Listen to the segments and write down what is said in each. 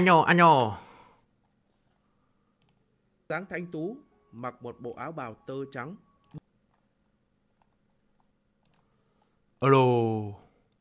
Anh ồ. Dáng thanh tú, mặc một bộ áo bào tơ trắng. Alo.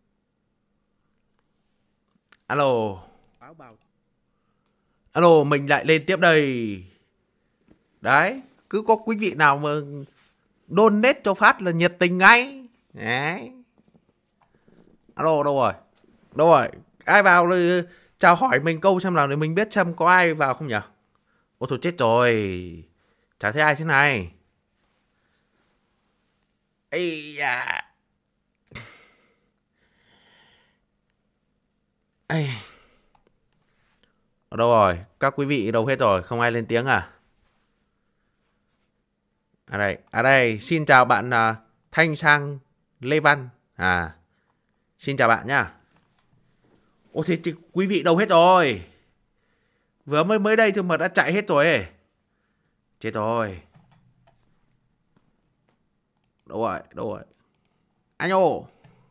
Alo. Áo bào. Alo, mình lại lên tiếp đây. Đấy, cứ có quý vị nào mà donate cho phát là nhiệt tình ngay. Đấy. Alo, đâu rồi? Đâu rồi? Ai vào chào hỏi mình câu xem nào để mình biết xem có ai vào không nhỉ? Ôi thôi chết rồi. Chả thấy ai thế này. Ây da. Ây. Ở đâu rồi? Các quý vị đâu hết rồi? Không ai lên tiếng à? À đây. Xin chào bạn Thanh Sang Lê Văn. Xin chào bạn nhá. Ồ thế thì quý vị đâu hết rồi? Vừa mới đây thôi mà đã chạy hết rồi ấy. Chết rồi. Đâu rồi? Anh ồ.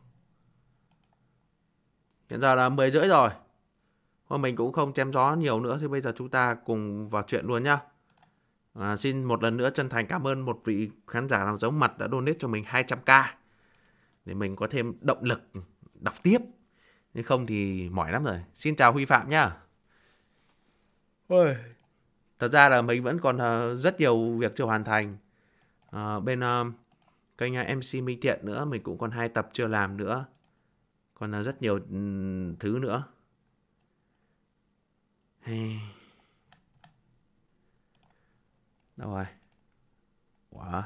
Hiện giờ là 10 rưỡi rồi. Thôi mình cũng không chém gió nhiều nữa. Thì bây giờ chúng ta cùng vào chuyện luôn nhá. Xin một lần nữa chân thành cảm ơn một vị khán giả nào giấu mặt đã donate cho mình 200k. Để mình có thêm động lực đọc tiếp. Nếu không thì mỏi lắm rồi. Xin chào Huy Phạm nhá. Ôi. Thật ra là mình vẫn còn rất nhiều việc chưa hoàn thành. Bên kênh MC Minh Thiện nữa. Mình cũng còn 2 tập chưa làm nữa. Còn rất nhiều thứ nữa. Đâu rồi? Wow.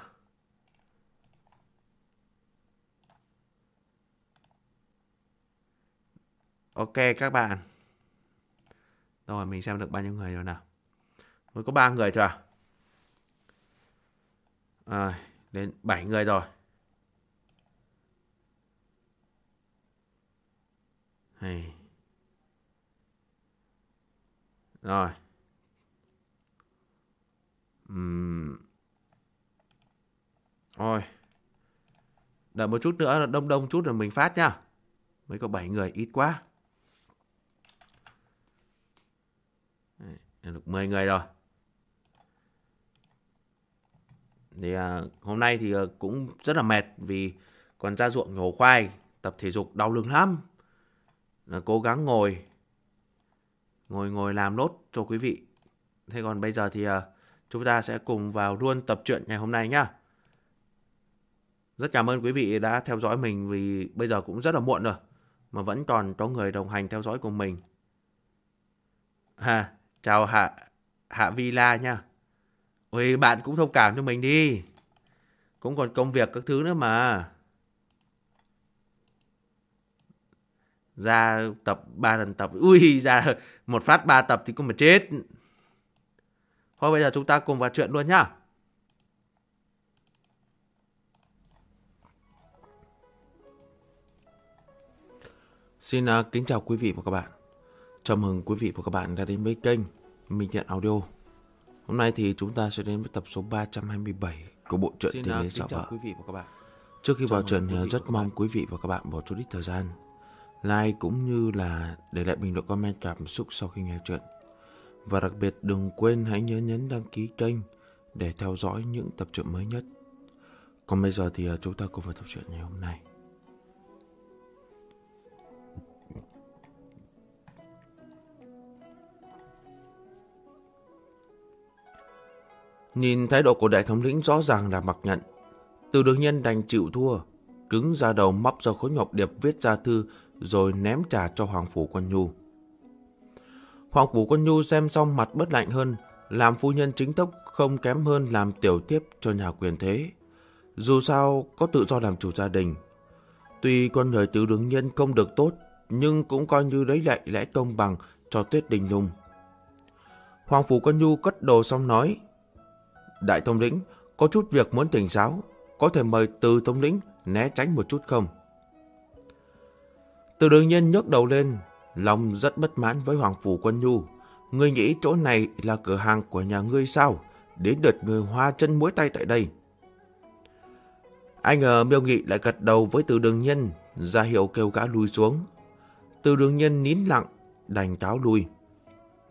Ok các bạn. Đâu rồi mình xem được bao nhiêu người rồi nào. Mới có 3 người thôi à? Đến 7 người rồi. Rồi. Thôi. Đợi một chút nữa, đông chút rồi mình phát nhá. Mới có 7 người, ít quá. Được 10 người rồi. Thì hôm nay thì cũng rất là mệt vì còn ra ruộng nhổ khoai, tập thể dục đau lưng lắm. Cố gắng ngồi làm nốt cho quý vị. Thế còn bây giờ thì chúng ta sẽ cùng vào luôn tập truyện ngày hôm nay nhá. Rất cảm ơn quý vị đã theo dõi mình vì bây giờ cũng rất là muộn rồi mà vẫn còn có người đồng hành theo dõi cùng mình. Chào Hạ Villa nha. Ôi bạn cũng thông cảm cho mình đi. Cũng còn công việc các thứ nữa mà. Ra tập 3 lần tập. Ui ra một phát 3 tập thì cũng mà chết. Thôi bây giờ chúng ta cùng vào chuyện luôn nhá. Xin kính chào quý vị và các bạn. Chào mừng quý vị và các bạn đã đến với kênh Minh Thiện Audio. Hôm nay thì chúng ta sẽ đến với tập số 327 của bộ truyện Tình Lý Dạo Vợ. Trước khi vào truyện thì rất mong quý vị và các bạn bỏ chút ít thời gian like cũng như là để lại bình luận comment cảm xúc sau khi nghe chuyện. Và đặc biệt đừng quên hãy nhớ nhấn đăng ký kênh để theo dõi những tập truyện mới nhất. Còn bây giờ thì chúng ta cùng vào tập truyện ngày hôm nay. Nhìn thái độ của đại thống lĩnh rõ ràng là mặc nhận. Từ Đường Nhân đành chịu thua, cứng ra đầu móc ra khối ngọc điệp viết ra thư rồi ném trả cho Hoàng Phủ Quân Nhu. Hoàng Phủ Quân Nhu xem xong mặt bớt lạnh hơn, làm phu nhân chính thức không kém hơn làm tiểu tiếp cho nhà quyền thế. Dù sao có tự do làm chủ gia đình. Tuy con người Từ Đường Nhân không được tốt, nhưng cũng coi như lấy lại lẽ công bằng cho Tuyết Đình Nhung. Hoàng Phủ Quân Nhu cất đồ xong nói: Đại thống lĩnh, có chút việc muốn thỉnh giáo, có thể mời Từ thống lĩnh né tránh một chút không? Từ Đường Nhân nhấc đầu lên, lòng rất bất mãn với Hoàng Phủ Quân Nhu. Ngươi nghĩ chỗ này là cửa hàng của nhà ngươi sao? Đến đợt người hoa chân muối tay tại đây. Anh ở Miêu Nghị lại gật đầu với Từ Đường Nhân, ra hiệu kêu gã lui xuống. Từ Đường Nhân nín lặng, đành cáo lui.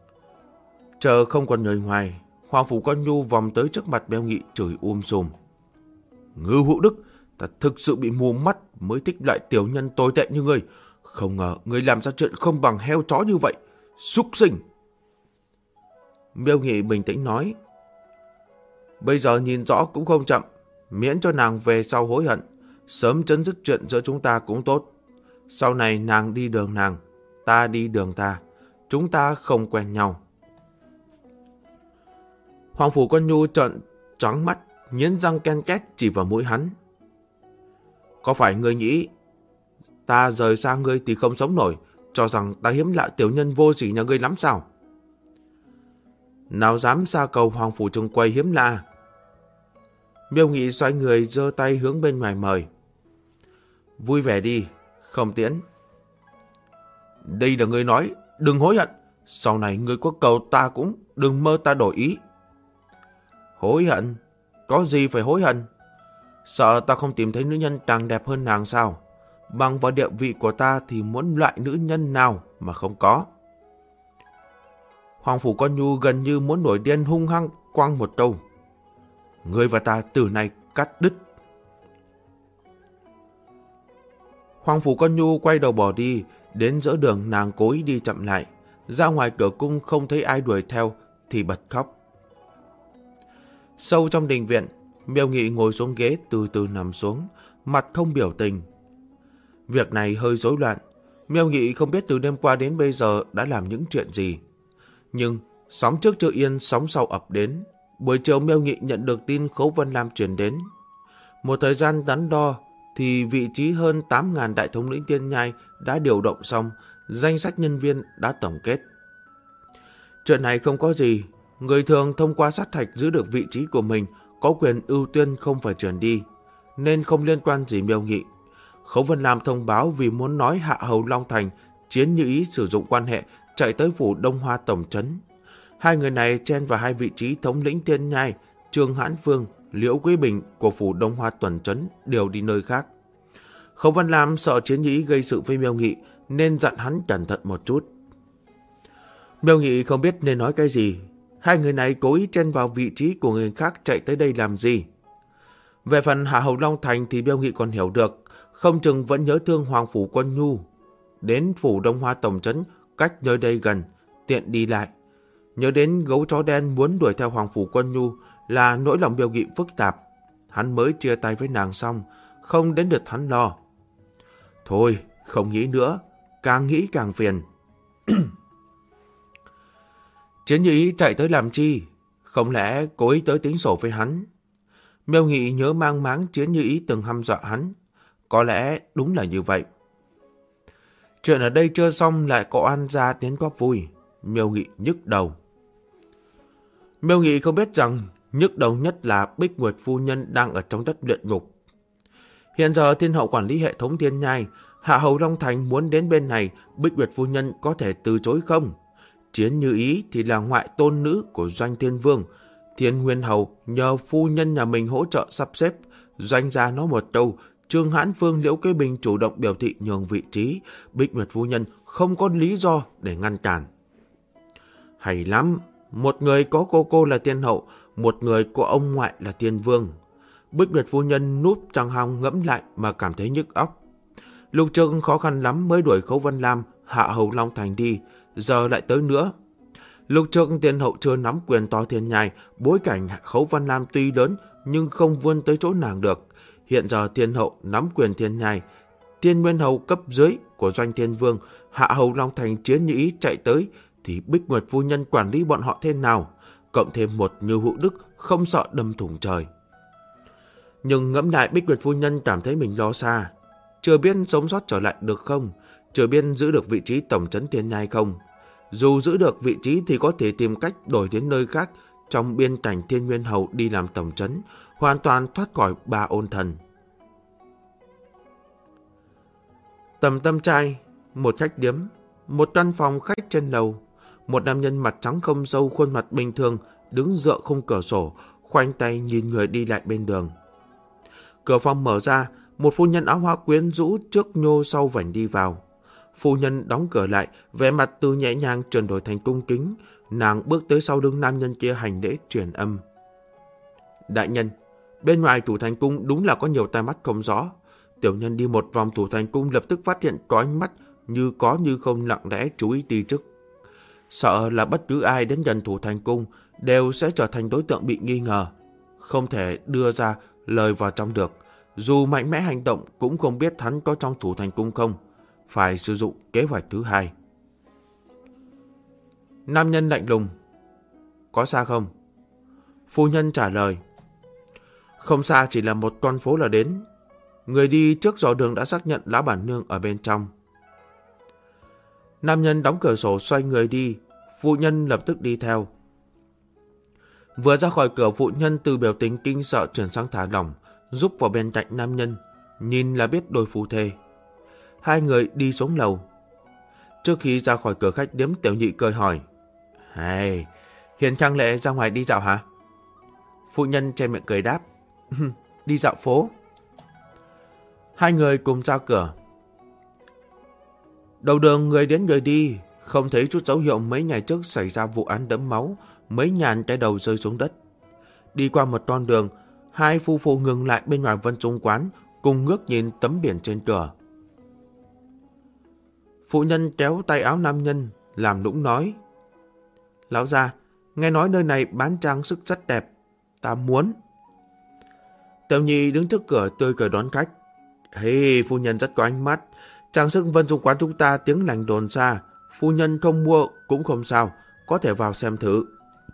Chờ không còn người ngoài, Hoàng Phủ Con Nhu vòng tới trước mặt Mêu Nghị chửi sùm. Ngư Hữu Đức, ta thực sự bị mù mắt mới thích loại tiểu nhân tồi tệ như ngươi. Không ngờ ngươi làm ra chuyện không bằng heo chó như vậy. Súc sinh! Mêu Nghị bình tĩnh nói. Bây giờ nhìn rõ cũng không chậm, miễn cho nàng về sau hối hận. Sớm chấm dứt chuyện giữa chúng ta cũng tốt. Sau này nàng đi đường nàng, ta đi đường ta. Chúng ta không quen nhau. Hoàng Phủ Con Nhu trợn trắng mắt, nghiến răng ken két chỉ vào mũi hắn. Có phải ngươi nghĩ ta rời xa ngươi thì không sống nổi, cho rằng ta hiếm lạ tiểu nhân vô sỉ nhà ngươi lắm sao? Nào dám xa cầu Hoàng Phủ Trường Quầy hiếm lạ. Mêu Nghị xoay người giơ tay hướng bên ngoài mời. Vui vẻ đi, không tiễn. Đây là ngươi nói, đừng hối hận. Sau này ngươi có cầu ta cũng đừng mơ ta đổi ý. Hối hận? Có gì phải hối hận? Sợ ta không tìm thấy nữ nhân càng đẹp hơn nàng sao? Bằng vào địa vị của ta thì muốn loại nữ nhân nào mà không có. Hoàng Phủ Con Nhu gần như muốn nổi điên hung hăng quăng một câu. Ngươi và ta từ nay cắt đứt. Hoàng Phủ Con Nhu quay đầu bỏ đi, đến giữa đường nàng cố ý đi chậm lại. Ra ngoài cửa cung không thấy ai đuổi theo thì bật khóc. Sâu trong đình viện, Mêu Nghị ngồi xuống ghế từ từ nằm xuống, mặt không biểu tình. Việc này hơi rối loạn. Mêu Nghị không biết từ đêm qua đến bây giờ đã làm những chuyện gì. Nhưng sóng trước chưa yên, sóng sau ập đến. Buổi chiều Mêu Nghị nhận được tin Khấu Vân Lam truyền đến. Một thời gian đắn đo thì vị trí hơn 8.000 đại thống lĩnh Tiên Nhai đã điều động xong, danh sách nhân viên đã tổng kết. Chuyện này không có gì, người thường thông qua sát hạch giữ được vị trí của mình có quyền ưu tiên không phải chuyển đi, nên không liên quan gì Mêu Nghị. Khấu Vân Lam thông báo vì muốn nói Hạ Hầu Long Thành, Chiến Như Ý sử dụng quan hệ chạy tới phủ Đông Hoa tổng trấn. Hai người này chen vào hai vị trí thống lĩnh Tiên Nhai, Trương Hãn Phương, Liễu Quý Bình của phủ Đông Hoa tuần trấn đều đi nơi khác. Khấu Vân Lam sợ Chiến Như Ý gây sự với Mêu Nghị nên dặn hắn cẩn thận một chút. Mêu Nghị không biết nên nói cái gì. Hai người này cố ý chen vào vị trí của người khác chạy tới đây làm gì? Về phần Hạ Hầu Long Thành thì Mêu Nghị còn hiểu được, không chừng vẫn nhớ thương Hoàng Phủ Quân Nhu. Đến phủ Đông Hoa tổng trấn cách nơi đây gần, tiện đi lại. Nhớ đến gấu chó đen muốn đuổi theo Hoàng Phủ Quân Nhu là nỗi lòng Mêu Nghị phức tạp. Hắn mới chia tay với nàng xong, không đến lượt hắn lo. Thôi, không nghĩ nữa, càng nghĩ càng phiền. Chiến Như Ý chạy tới làm chi? Không lẽ cố ý tới tính sổ với hắn? Mêu Nghị nhớ mang máng Chiến Như Ý từng hăm dọa hắn. Có lẽ đúng là như vậy. Chuyện ở đây chưa xong lại có oan gia đến góp vui. Mêu Nghị nhức đầu. Mêu Nghị không biết rằng nhức đầu nhất là Bích Nguyệt phu nhân đang ở trong đất luyện ngục. Hiện giờ thiên hậu quản lý hệ thống Thiên Nhai, Hạ Hầu Long Thành muốn đến bên này, Bích Nguyệt phu nhân có thể từ chối không? Chiến Như Ý thì là ngoại tôn nữ của Doanh Thiên Vương. Thiên Nguyên Hầu nhờ phu nhân nhà mình hỗ trợ sắp xếp. Doanh gia nói một câu, Trương Hãn Phương, Liễu Kế Bình chủ động biểu thị nhường vị trí. Bích Nguyệt phu nhân không có lý do để ngăn cản. Hay lắm, một người có cô là Thiên Hậu, một người có ông ngoại là Thiên Vương. Bích Nguyệt phu nhân núp trong hòng ngẫm lại mà cảm thấy nhức óc. Lục Trương khó khăn lắm mới đuổi Khấu Vân Lam, Hạ Hầu Long Thành đi, giờ lại tới nữa. Lục Trương Thiên Hậu chưa nắm quyền to Thiên Nhai, bối cảnh Khấu Vân Lam tuy lớn nhưng không vươn tới chỗ nàng được. Hiện giờ Thiên Hậu nắm quyền Thiên Nhai, Thiên Nguyên Hầu cấp dưới của Doanh Thiên Vương, Hạ Hầu Long Thành, Chiến Như Ý chạy tới, thì Bích Nguyệt phu nhân quản lý bọn họ thế nào? Cộng thêm một Như Hữu Đức không sợ đâm thủng trời. Nhưng ngẫm lại, Bích Nguyệt phu nhân cảm thấy mình lo xa. Chưa biết sống sót trở lại được không? Chưa biết giữ được vị trí tổng trấn Thiên Nhai không? Dù giữ được vị trí thì có thể tìm cách đổi đến nơi khác trong biên cảnh Thiên Nguyên Hầu đi làm tổng trấn, hoàn toàn thoát khỏi ba ôn thần. Tầm Tâm Trai, một khách điếm, một căn phòng khách trên lầu. Một nam nhân mặt trắng không râu, khuôn mặt bình thường, đứng dựa khung cửa sổ, khoanh tay nhìn người đi lại bên đường. Cửa phòng mở ra, một phu nhân áo hoa quyến rũ trước nhô sau vảnh đi vào. Phu nhân đóng cửa lại, vẻ mặt từ nhẹ nhàng chuyển đổi thành cung kính, nàng bước tới sau lưng nam nhân kia hành lễ truyền âm. Đại nhân, bên ngoài thủ thành cung đúng là có nhiều tai mắt không rõ. Tiểu nhân đi một vòng thủ thành cung lập tức phát hiện có ánh mắt như có như không lặng lẽ chú ý ti chức. Sợ là bất cứ ai đến gần thủ thành cung đều sẽ trở thành đối tượng bị nghi ngờ. Không thể đưa ra lời vào trong được. Dù mạnh mẽ hành động cũng không biết hắn có trong thủ thành cung không. Phải sử dụng kế hoạch thứ hai. Nam nhân lạnh lùng. Có xa không? Phu nhân trả lời. Không xa, chỉ là một con phố là đến. Người đi trước dò đường đã xác nhận lão bản nương ở bên trong. Nam nhân đóng cửa sổ xoay người đi. Phu nhân lập tức đi theo. Vừa ra khỏi cửa, phụ nhân từ biểu tình kinh sợ chuyển sang thả lỏng, giúp vào bên cạnh nam nhân. Nhìn là biết đôi phu thê. Hai người đi xuống lầu. Trước khi ra khỏi cửa khách điếm, Tiểu Nhị cười hỏi. Hey, Hiền Khang Lệ ra ngoài đi dạo hả? Phụ nhân che miệng cười đáp. Đi dạo phố. Hai người cùng ra cửa. Đầu đường người đến người đi, không thấy chút dấu hiệu mấy ngày trước xảy ra vụ án đẫm máu, mấy nhàn cái đầu rơi xuống đất. Đi qua một con đường, hai phu phụ ngừng lại bên ngoài Vân Trung quán, cùng ngước nhìn tấm biển trên cửa. Phụ nhân kéo tay áo nam nhân, làm nũng nói. Lão gia, nghe nói nơi này bán trang sức rất đẹp, ta muốn. Tiểu Nhị đứng trước cửa tươi cười đón khách. Hey, phu nhân rất có ánh mắt. Trang sức Vân Trung quán chúng ta tiếng lành đồn xa. Phu nhân không mua cũng không sao, có thể vào xem thử.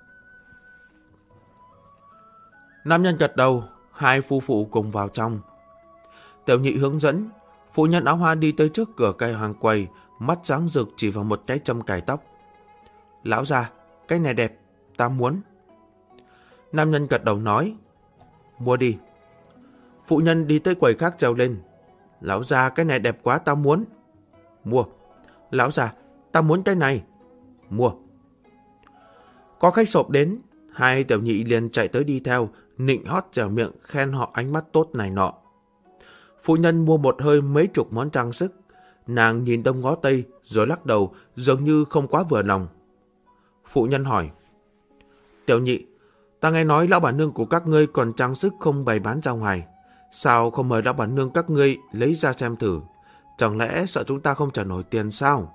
Nam nhân gật đầu, hai phu phụ cùng vào trong. Tiểu Nhị hướng dẫn, phụ nhân áo hoa đi tới trước cửa cây hàng quầy, mắt sáng rực chỉ vào một cái châm cài tóc. Lão gia, cái này đẹp, ta muốn. Nam nhân gật đầu nói. Mua đi. Phụ nhân đi tới quầy khác trèo lên. Lão gia, cái này đẹp quá, ta muốn. Mua. Lão gia, ta muốn cái này. Mua. Có khách sộp đến, hai Tiểu Nhị liền chạy tới đi theo, nịnh hót dẻo miệng khen họ ánh mắt tốt này nọ. Phụ nhân mua một hơi mấy chục món trang sức. Nàng nhìn đông ngó tây rồi lắc đầu, dường như không quá vừa lòng. Phụ nhân hỏi. Tiểu Nhị, ta nghe nói lão bản nương của các ngươi còn trang sức không bày bán ra ngoài. Sao không mời lão bản nương các ngươi lấy ra xem thử? Chẳng lẽ sợ chúng ta không trả nổi tiền sao?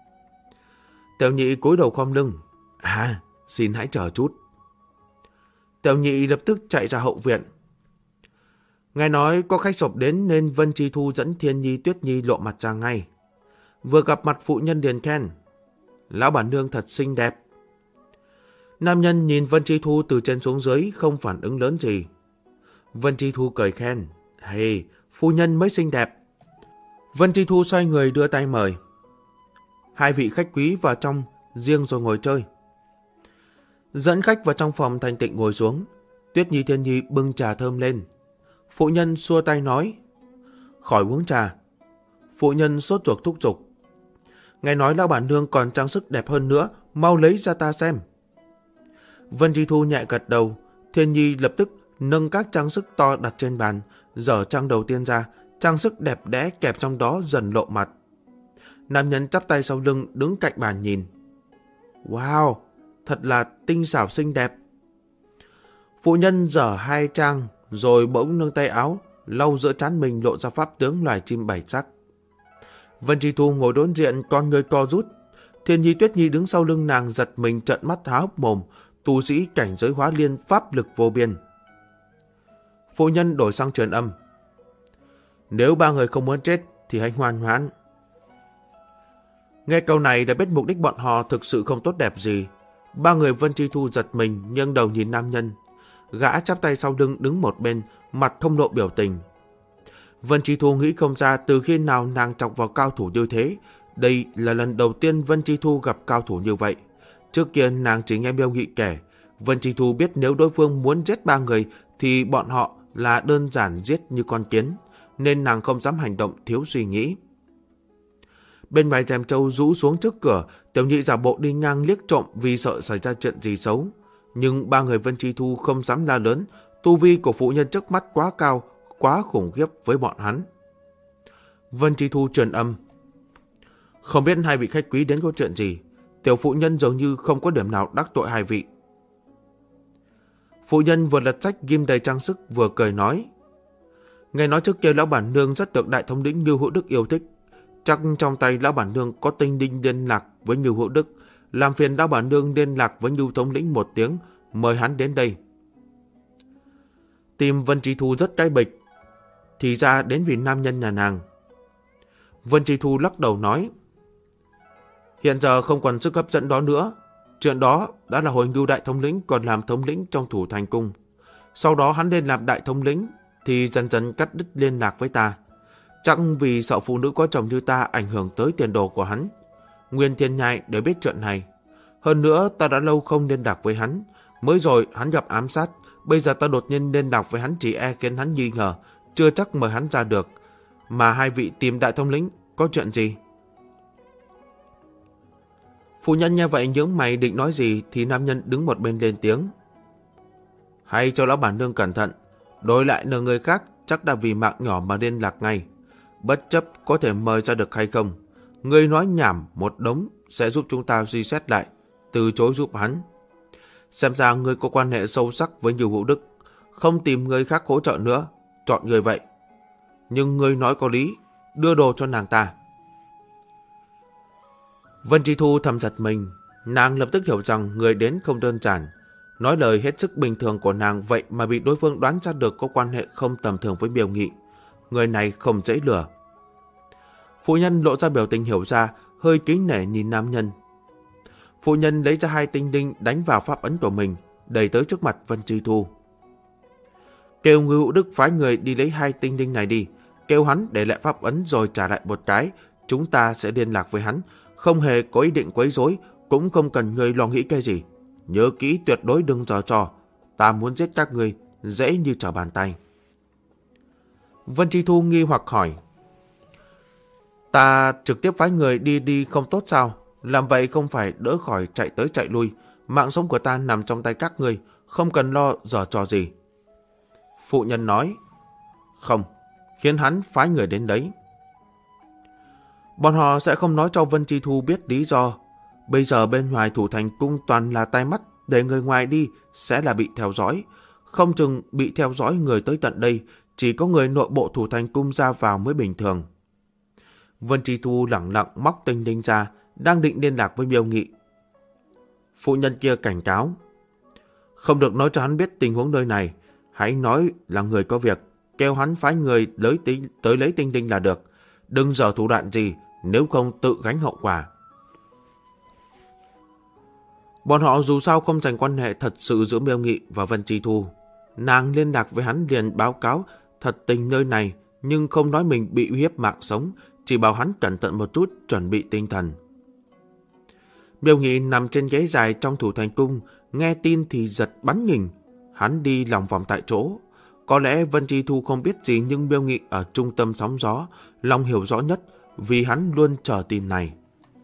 Tiểu Nhị cúi đầu khom lưng. À, xin hãy chờ chút. Tiểu Nhị lập tức chạy ra hậu viện. Nghe nói có khách sộp đến nên Vân Chi Thu dẫn Thiên Nhi Tuyết Nhi lộ mặt ra ngay. Vừa gặp mặt phụ nhân liền khen. Lão bản nương thật xinh đẹp. Nam nhân nhìn Vân Chi Thu từ trên xuống dưới không phản ứng lớn gì. Vân Chi Thu cười khen. Hey, phu nhân mới xinh đẹp. Vân Chi Thu xoay người đưa tay mời. Hai vị khách quý vào trong riêng rồi ngồi chơi. Dẫn khách vào trong phòng thanh tịnh ngồi xuống. Tuyết Nhi Thiên Nhi bưng trà thơm lên. Phụ nhân xua tay nói. Khỏi uống trà. Phụ nhân sốt ruột thúc giục. Nghe nói lão bản nương còn trang sức đẹp hơn nữa, mau lấy ra ta xem. Vân Chi Thu nhẹ gật đầu. Thiên Nhi lập tức nâng các trang sức to đặt trên bàn, dở trang đầu tiên ra, trang sức đẹp đẽ kẹp trong đó dần lộ mặt. Nam nhân chắp tay sau lưng đứng cạnh bàn nhìn. Wow, thật là tinh xảo xinh đẹp. Phụ nhân dở hai trang rồi bỗng nâng tay áo, lau giữa trán mình lộ ra pháp tướng loài chim bảy sắc. Vân Chi Thu ngồi đối diện, con người co rút. Thiên Nhi Tuyết Nhi đứng sau lưng nàng giật mình trợn mắt há hốc mồm, tu sĩ cảnh giới hóa liên pháp lực vô biên. Phụ nhân đổi sang truyền âm. Nếu ba người không muốn chết thì hãy ngoan ngoãn. Nghe câu này đã biết mục đích bọn họ thực sự không tốt đẹp gì. Ba người Vân Chi Thu giật mình nghiêng đầu nhìn nam nhân. Gã chắp tay sau lưng đứng một bên, mặt không lộ biểu tình. Vân Chi Thu nghĩ không ra từ khi nào nàng chọc vào cao thủ như thế. Đây là lần đầu tiên Vân Chi Thu gặp cao thủ như vậy. Trước kia nàng chỉ nghe Miêu Nghị kể. Vân Chi Thu biết nếu đối phương muốn giết ba người thì bọn họ là đơn giản giết như con kiến, nên nàng không dám hành động thiếu suy nghĩ. Bên ngoài rèm trâu rũ xuống trước cửa, Tiểu Nhị giả bộ đi ngang liếc trộm vì sợ xảy ra chuyện gì xấu. Nhưng ba người Vân Chi Thu không dám la lớn, tu vi của phụ nhân trước mắt quá cao, quá khủng khiếp với bọn hắn. Vân Chi Thu truyền âm. Không biết hai vị khách quý đến có chuyện gì, Tiểu phụ nhân dường như không có điểm nào đắc tội hai vị. Phụ nhân vừa lật sách ghim đầy trang sức vừa cười nói: Nghe nói trước kia lão bản nương rất được đại thống lĩnh Ngưu Hữu Đức yêu thích. Chắc trong tay lão bản nương có tinh đinh liên lạc với Ngưu Hữu Đức. Làm phiền lão bản nương liên lạc với Ngưu thống lĩnh một tiếng, mời hắn đến đây. Tim Vân Chi Thu rất cay bịch. Thì ra đến vì nam nhân nhà nàng. Vân Chi Thu lắc đầu nói: Hiện giờ không còn sức hấp dẫn đó nữa. Chuyện đó đã là hồi Ngưu đại thống lĩnh còn làm thống lĩnh trong Thủ Thành Cung. Sau đó hắn lên làm đại thống lĩnh thì dần dần cắt đứt liên lạc với ta. Chắc vì sợ phụ nữ có chồng như ta ảnh hưởng tới tiền đồ của hắn. Nguyên Thiên Nhai đều biết chuyện này. Hơn nữa ta đã lâu không liên lạc với hắn. Mới rồi hắn gặp ám sát. Bây giờ ta đột nhiên liên lạc với hắn chỉ e khiến hắn nghi ngờ. Chưa chắc mời hắn ra được. Mà hai vị tìm đại thống lĩnh có chuyện gì? Phụ nhân nghe vậy nhướng mày định nói gì thì nam nhân đứng một bên lên tiếng: Hay cho lão bản nương cẩn thận. Đối lại nờ người khác chắc đã vì mạng nhỏ mà liên lạc ngay. Bất chấp có thể mời ra được hay không, người nói nhảm một đống sẽ giúp chúng ta suy xét lại, từ chối giúp hắn. Xem ra người có quan hệ sâu sắc với Ngưu Hữu Đức, không tìm người khác hỗ trợ nữa, chọn người vậy. Nhưng người nói có lý, đưa đồ cho nàng ta. Vân Chi Thu thầm giật mình, nàng lập tức hiểu rằng người đến không đơn giản. Nói lời hết sức bình thường của nàng vậy mà bị đối phương đoán ra được có quan hệ không tầm thường với Miêu Nghị. Người này không dễ lừa. Phụ nhân lộ ra biểu tình hiểu ra, hơi kính nể nhìn nam nhân. Phụ nhân lấy ra 2 tinh đinh đánh vào pháp ấn của mình, đẩy tới trước mặt Vân Chi Thu. Kêu Ngưu Hữu Đức phái người đi lấy 2 tinh đinh này đi, kêu hắn để lại pháp ấn rồi trả lại một cái, chúng ta sẽ liên lạc với hắn, không hề có ý định quấy rối, cũng không cần người lo nghĩ cái gì. Nhớ kỹ tuyệt đối đừng giở trò, ta muốn giết các người dễ như trở bàn tay. Vân Chi Thu nghi hoặc hỏi: Ta trực tiếp phái người đi không tốt sao? Làm vậy không phải đỡ khỏi chạy tới chạy lui. Mạng sống của ta nằm trong tay các người, không cần lo giở trò gì. Phụ nhân nói: Không, khiến hắn phái người đến đấy. Bọn họ sẽ không nói cho Vân Chi Thu biết lý do. Bây giờ bên ngoài Thủ Thành Cung toàn là tai mắt, để người ngoài đi sẽ là bị theo dõi. Không chừng bị theo dõi người tới tận đây, chỉ có người nội bộ Thủ Thành Cung ra vào mới bình thường. Vân Chi Thu lẳng lặng móc tinh đinh ra, đang định liên lạc với Miêu Nghị. Phụ nhân kia cảnh cáo: Không được nói cho hắn biết tình huống nơi này, hãy nói là người có việc, kêu hắn phái người tới lấy tinh đinh là được. Đừng giở thủ đoạn gì, nếu không tự gánh hậu quả. Bọn họ dù sao không dành quan hệ thật sự giữa Miêu Nghị và Vân Chi Thu. Nàng liên lạc với hắn liền báo cáo thật tình nơi này, nhưng không nói mình bị uy hiếp mạng sống, chỉ bảo hắn cẩn thận một chút, chuẩn bị tinh thần. Miêu Nghị nằm trên ghế dài trong Thủ Thành Cung, nghe tin thì giật bắn nhình. Hắn đi lòng vòng tại chỗ. Có lẽ Vân Chi Thu không biết gì, nhưng Miêu Nghị ở trung tâm sóng gió, lòng hiểu rõ nhất, vì hắn luôn chờ tin này.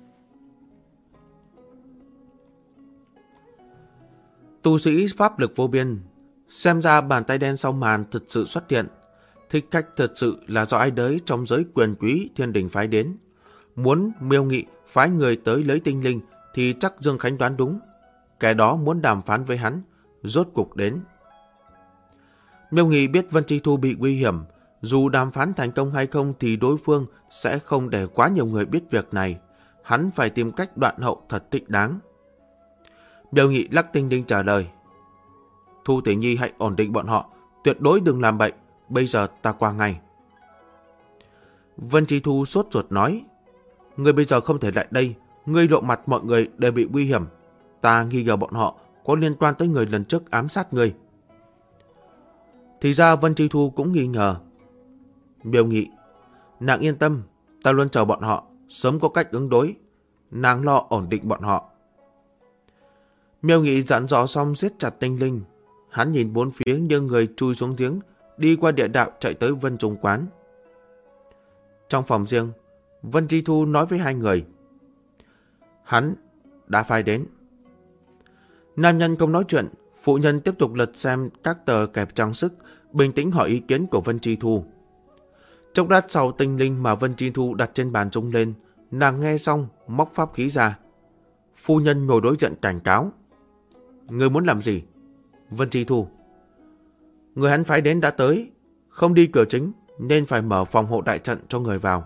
Tu sĩ pháp lực vô biên, xem ra bàn tay đen sau màn thực sự xuất hiện. Thích khách thật sự là do ai đấy trong giới quyền quý Thiên Đình phái đến. Muốn Miêu Nghị phái người tới lấy tinh linh thì chắc Dương Khánh đoán đúng. Kẻ đó muốn đàm phán với hắn, rốt cục đến. Miêu Nghị biết Vân Chi Thu bị nguy hiểm, dù đàm phán thành công hay không thì đối phương sẽ không để quá nhiều người biết việc này. Hắn phải tìm cách đoạn hậu thật thích đáng. Miêu Nghị lắc tinh đinh trả lời: Thu Tỷ Nhi hãy ổn định bọn họ, tuyệt đối đừng làm bậy, bây giờ ta qua ngay. Vân Chi Thu sốt ruột nói: Ngươi bây giờ không thể lại đây, ngươi lộ mặt mọi người đều bị nguy hiểm. Ta nghi ngờ bọn họ có liên quan tới người lần trước ám sát ngươi. Thì ra Vân Chi Thu cũng nghi ngờ. Miêu Nghị: Nàng yên tâm, ta luôn chờ bọn họ, sớm có cách ứng đối. Nàng lo ổn định bọn họ. Miêu Nghị dặn dò xong siết chặt tinh linh. Hắn nhìn bốn phía như người chui xuống giếng, đi qua địa đạo chạy tới Vân Trung quán. Trong phòng riêng, Vân Chi Thu nói với hai người: Hắn đã phái đến. Nam nhân không nói chuyện, phụ nhân tiếp tục lật xem các tờ kẹp trang sức, bình tĩnh hỏi ý kiến của Vân Chi Thu. Chốc lát sau, tinh linh mà Vân Chi Thu đặt trên bàn rung lên, nàng nghe xong móc pháp khí ra. Phu nhân ngồi đối diện cảnh cáo. Người muốn làm gì? Vân Chi Thu. Người hắn phái đến đã tới, không đi cửa chính nên phải mở phòng hộ đại trận cho người vào.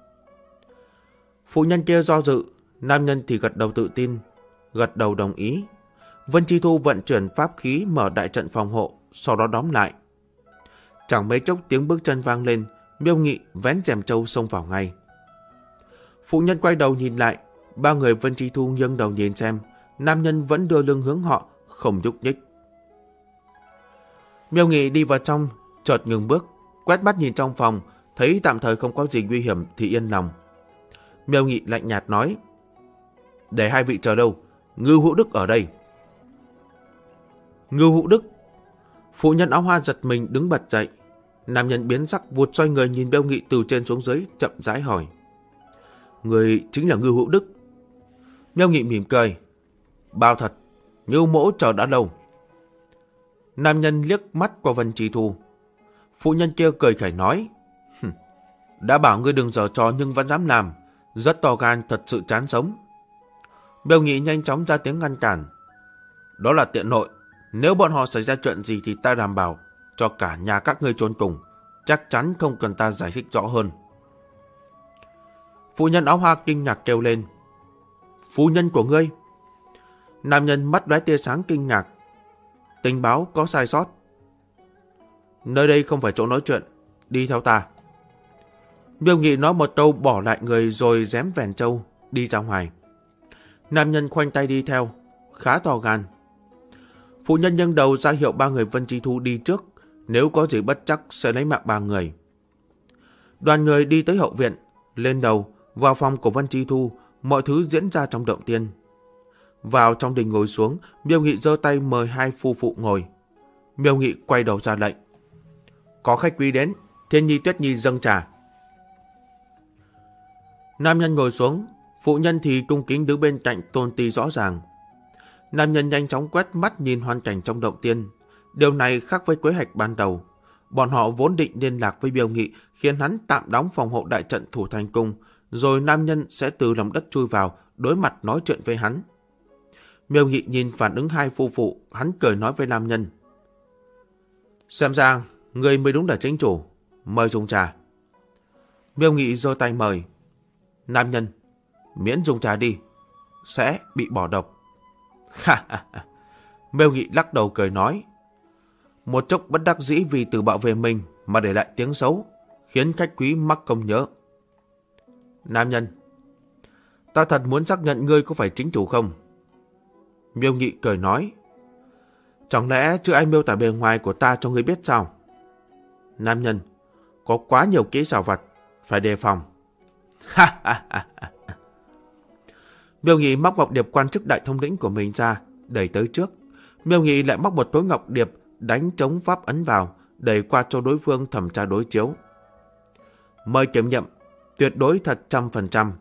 Phụ nhân kia do dự, nam nhân thì gật đầu tự tin, gật đầu đồng ý. Vân Chi Thu vận chuyển pháp khí mở đại trận phòng hộ, sau đó đóng lại. Chẳng mấy chốc tiếng bước chân vang lên, Miêu Nghị vén rèm trâu xông vào ngay. Phụ nhân quay đầu nhìn lại, ba người Vân Chi Thu nghiêng đầu nhìn xem, nam nhân vẫn đưa lưng hướng họ, không nhúc nhích. Miêu Nghị đi vào trong, chợt ngừng bước, quét mắt nhìn trong phòng, thấy tạm thời không có gì nguy hiểm thì yên lòng. Miêu Nghị lạnh nhạt nói, để hai vị chờ đâu, Ngưu Hữu Đức ở đây. Ngưu Hữu Đức. Phụ nhân áo hoa giật mình đứng bật dậy. Nam nhân biến sắc vụt xoay người nhìn Miêu Nghị từ trên xuống dưới, chậm rãi hỏi, người chính là Ngưu Hữu Đức? Miêu Nghị mỉm cười, bao thật, Ngưu mỗ chờ đã lâu. Nam nhân liếc mắt qua Vân Chi Thu. Phụ nhân kia cười khẩy nói, đã bảo ngươi đừng giở trò nhưng vẫn dám làm, rất to gan, thật sự chán sống. Miêu Nghị nhanh chóng ra tiếng ngăn cản, đó là tiện nội, nếu bọn họ xảy ra chuyện gì thì ta đảm bảo cho cả nhà các ngươi trốn cùng, chắc chắn không cần ta giải thích rõ hơn. Phụ nhân áo hoa kinh ngạc kêu lên, phu nhân của ngươi? Nam nhân mắt lóe tia sáng kinh ngạc, tình báo có sai sót. Nơi đây không phải chỗ nói chuyện, đi theo ta. Miêu Nghị nói một câu bỏ lại người rồi giém vèn trâu đi ra ngoài. Nam nhân khoanh tay đi theo, khá to gan. Phụ nhân nhân đầu ra hiệu ba người Vân Chi Thu đi trước, nếu có gì bất chắc sẽ lấy mạng ba người. Đoàn người đi tới hậu viện, lên đầu, vào phòng của Vân Chi Thu, mọi thứ diễn ra trong động tiên. Vào trong đình ngồi xuống, Miêu Nghị giơ tay mời hai phu phụ ngồi. Miêu Nghị quay đầu ra lệnh, có khách quý đến, Thiên Nhi Tuyết Nhi dâng trà. Nam nhân ngồi xuống, phụ nhân thì cung kính đứng bên cạnh tôn ti rõ ràng. Nam nhân nhanh chóng quét mắt nhìn hoàn cảnh trong động tiên. Điều này khác với kế hoạch ban đầu. Bọn họ vốn định liên lạc với Miêu Nghị, khiến hắn tạm đóng phòng hộ đại trận thủ thành cung, rồi nam nhân sẽ từ lòng đất chui vào, đối mặt nói chuyện với hắn. Miêu Nghị nhìn phản ứng hai phu phụ, hắn cười nói với nam nhân, xem ra người mới đúng là chính chủ, mời dùng trà. Miêu Nghị giơ tay mời. Nam nhân, miễn dùng trà đi, sẽ bị bỏ độc. Miêu Nghị lắc đầu cười nói, một chốc bất đắc dĩ vì từ bảo vệ mình mà để lại tiếng xấu, khiến khách quý mắc công nhớ. Nam nhân, ta thật muốn xác nhận ngươi có phải chính chủ không? Miêu Nghị cười nói, chẳng lẽ chưa ai miêu tả bề ngoài của ta cho ngươi biết sao? Nam nhân, có quá nhiều kỹ xảo vặt, phải đề phòng. Miêu Nghị móc ngọc điệp quan chức đại thống lĩnh của mình ra, đẩy tới trước. Miêu Nghị lại móc một khối ngọc điệp, đánh trống pháp ấn vào, đẩy qua cho đối phương thẩm tra đối chiếu. Mời kiểm nghiệm, tuyệt đối thật 100%.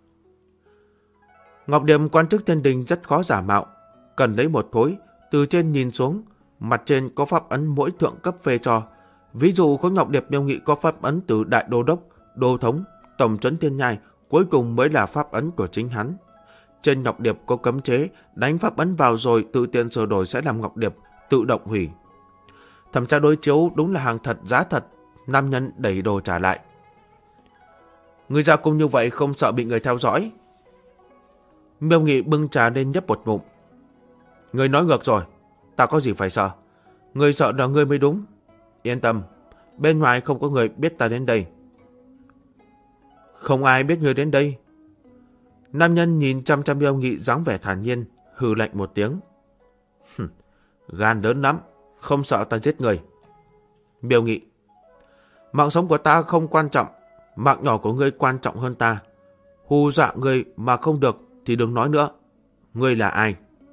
Ngọc điệp quan chức thiên đình rất khó giả mạo, cần lấy một khối, từ trên nhìn xuống, mặt trên có pháp ấn mỗi thượng cấp phê cho. Ví dụ khối ngọc điệp Miêu Nghị có pháp ấn từ đại đô đốc, đô thống, tổng trấn thiên nhai, cuối cùng mới là pháp ấn của chính hắn. Trên ngọc điệp có cấm chế, đánh pháp ấn vào rồi tự tiện sửa đổi sẽ làm ngọc điệp tự động hủy. Thẩm tra đối chiếu đúng là hàng thật giá thật. Nam nhân đẩy đồ trả lại. Người ra cung như vậy không sợ bị người theo dõi? Miêu Nghị bưng trà lên nhấp một ngụm. Người nói ngược rồi, ta có gì phải sợ? Người sợ là người mới đúng. Yên tâm, bên ngoài không có người biết ta đến đây. Không ai biết người đến đây. Nam nhân nhìn chăm chăm Miêu Nghị dáng vẻ thản nhiên, hừ lạnh một tiếng. Gan lớn lắm, không sợ ta giết người. Miêu Nghị, mạng sống của ta không quan trọng, mạng nhỏ của ngươi quan trọng hơn ta. Hù dọa ngươi mà không được thì đừng nói nữa. Ngươi là ai?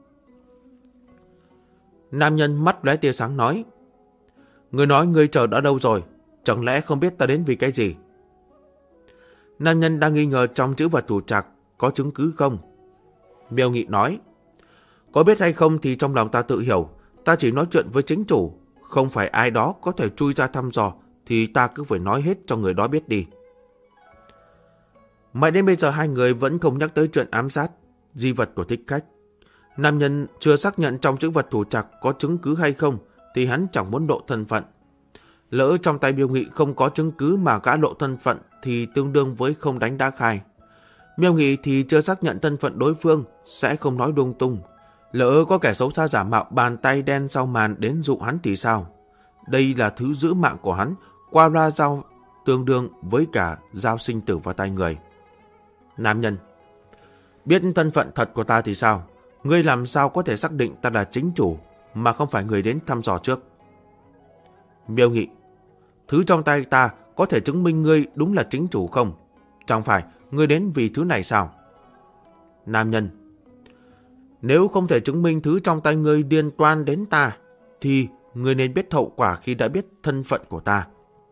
Nam nhân mắt lóe tia sáng nói, ngươi nói ngươi chờ đã lâu rồi, chẳng lẽ không biết ta đến vì cái gì? Nam nhân đang nghi ngờ trong chữ vật thủ trạc có chứng cứ không? Miêu Nghị nói, có biết hay không thì trong lòng ta tự hiểu, ta chỉ nói chuyện với chính chủ, không phải ai đó có thể chui ra thăm dò thì ta cứ phải nói hết cho người đó biết đi. Mãi đến bây giờ hai người vẫn không nhắc tới chuyện ám sát. di vật của thích khách. Nam nhân chưa xác nhận trong chữ vật thủ trạc có chứng cứ hay không thì hắn chẳng muốn lộ thân phận. Lỡ trong tay Miêu Nghị không có chứng cứ mà gã lộ thân phận thì tương đương với không đánh đã khai. Miêu Nghị thì chưa xác nhận thân phận đối phương, sẽ không nói lung tung. Lỡ có kẻ xấu xa giả mạo bàn tay đen sau màn đến dụ hắn thì sao? Đây là thứ giữ mạng của hắn, qua loa giao tương đương với cả giao sinh tử vào tay người. Nam nhân: biết thân phận thật của ta thì sao? Ngươi làm sao có thể xác định ta là chính chủ mà không phải người đến thăm dò trước? Miêu Nghị: thứ trong tay ta có thể chứng minh ngươi đúng là chính chủ không? Chẳng phải ngươi đến vì thứ này sao? Nam nhân: nếu không thể chứng minh thứ trong tay ngươi liên quan đến ta thì ngươi nên biết hậu quả khi đã biết thân phận của ta.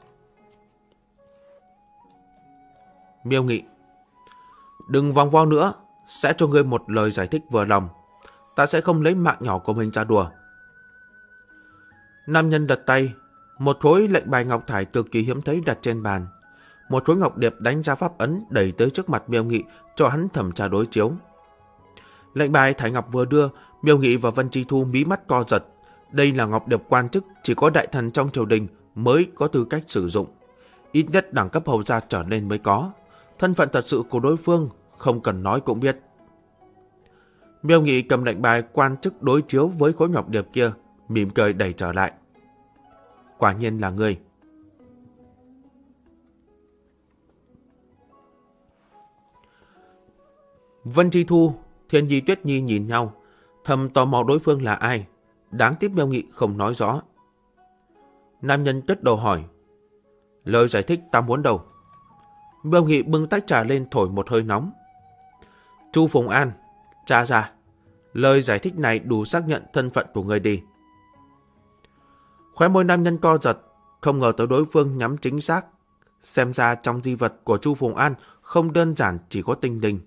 Miêu Nghị: đừng vòng vo nữa, sẽ cho ngươi một lời giải thích vừa lòng. Ta sẽ không lấy mạng nhỏ của mình ra đùa. Nam nhân đặt tay, một khối lệnh bài ngọc thải cực kỳ hiếm thấy đặt trên bàn. Một khối ngọc điệp đánh ra pháp ấn đẩy tới trước mặt Miêu Nghị cho hắn thẩm tra đối chiếu. Lệnh bài thải ngọc vừa đưa, Miêu Nghị và Vân Chi Thu mí mắt co giật. Đây là ngọc điệp quan chức chỉ có đại thần trong triều đình mới có tư cách sử dụng. Ít nhất đẳng cấp hầu gia trở lên mới có. Thân phận thật sự của đối phương không cần nói cũng biết. Miêu Nghị cầm lệnh bài quan chức đối chiếu với khối ngọc điệp kia, mỉm cười đẩy trở lại. Quả nhiên là ngươi. Vân Chi Thu, Thiên Nhi Tuyết Nhi nhìn nhau, thầm tò mò đối phương là ai. Đáng tiếc Miêu Nghị không nói rõ. Nam nhân cất đầu hỏi: lời giải thích ta muốn đâu? Miêu Nghị bưng tách trà lên thổi một hơi nóng. Chu Phùng An, tra ra. Lời giải thích này đủ xác nhận thân phận của người đi. Khóe môi nam nhân co giật, không ngờ tới đối phương nhắm chính xác. Xem ra trong di vật của Chu Phùng An không đơn giản chỉ có tinh linh.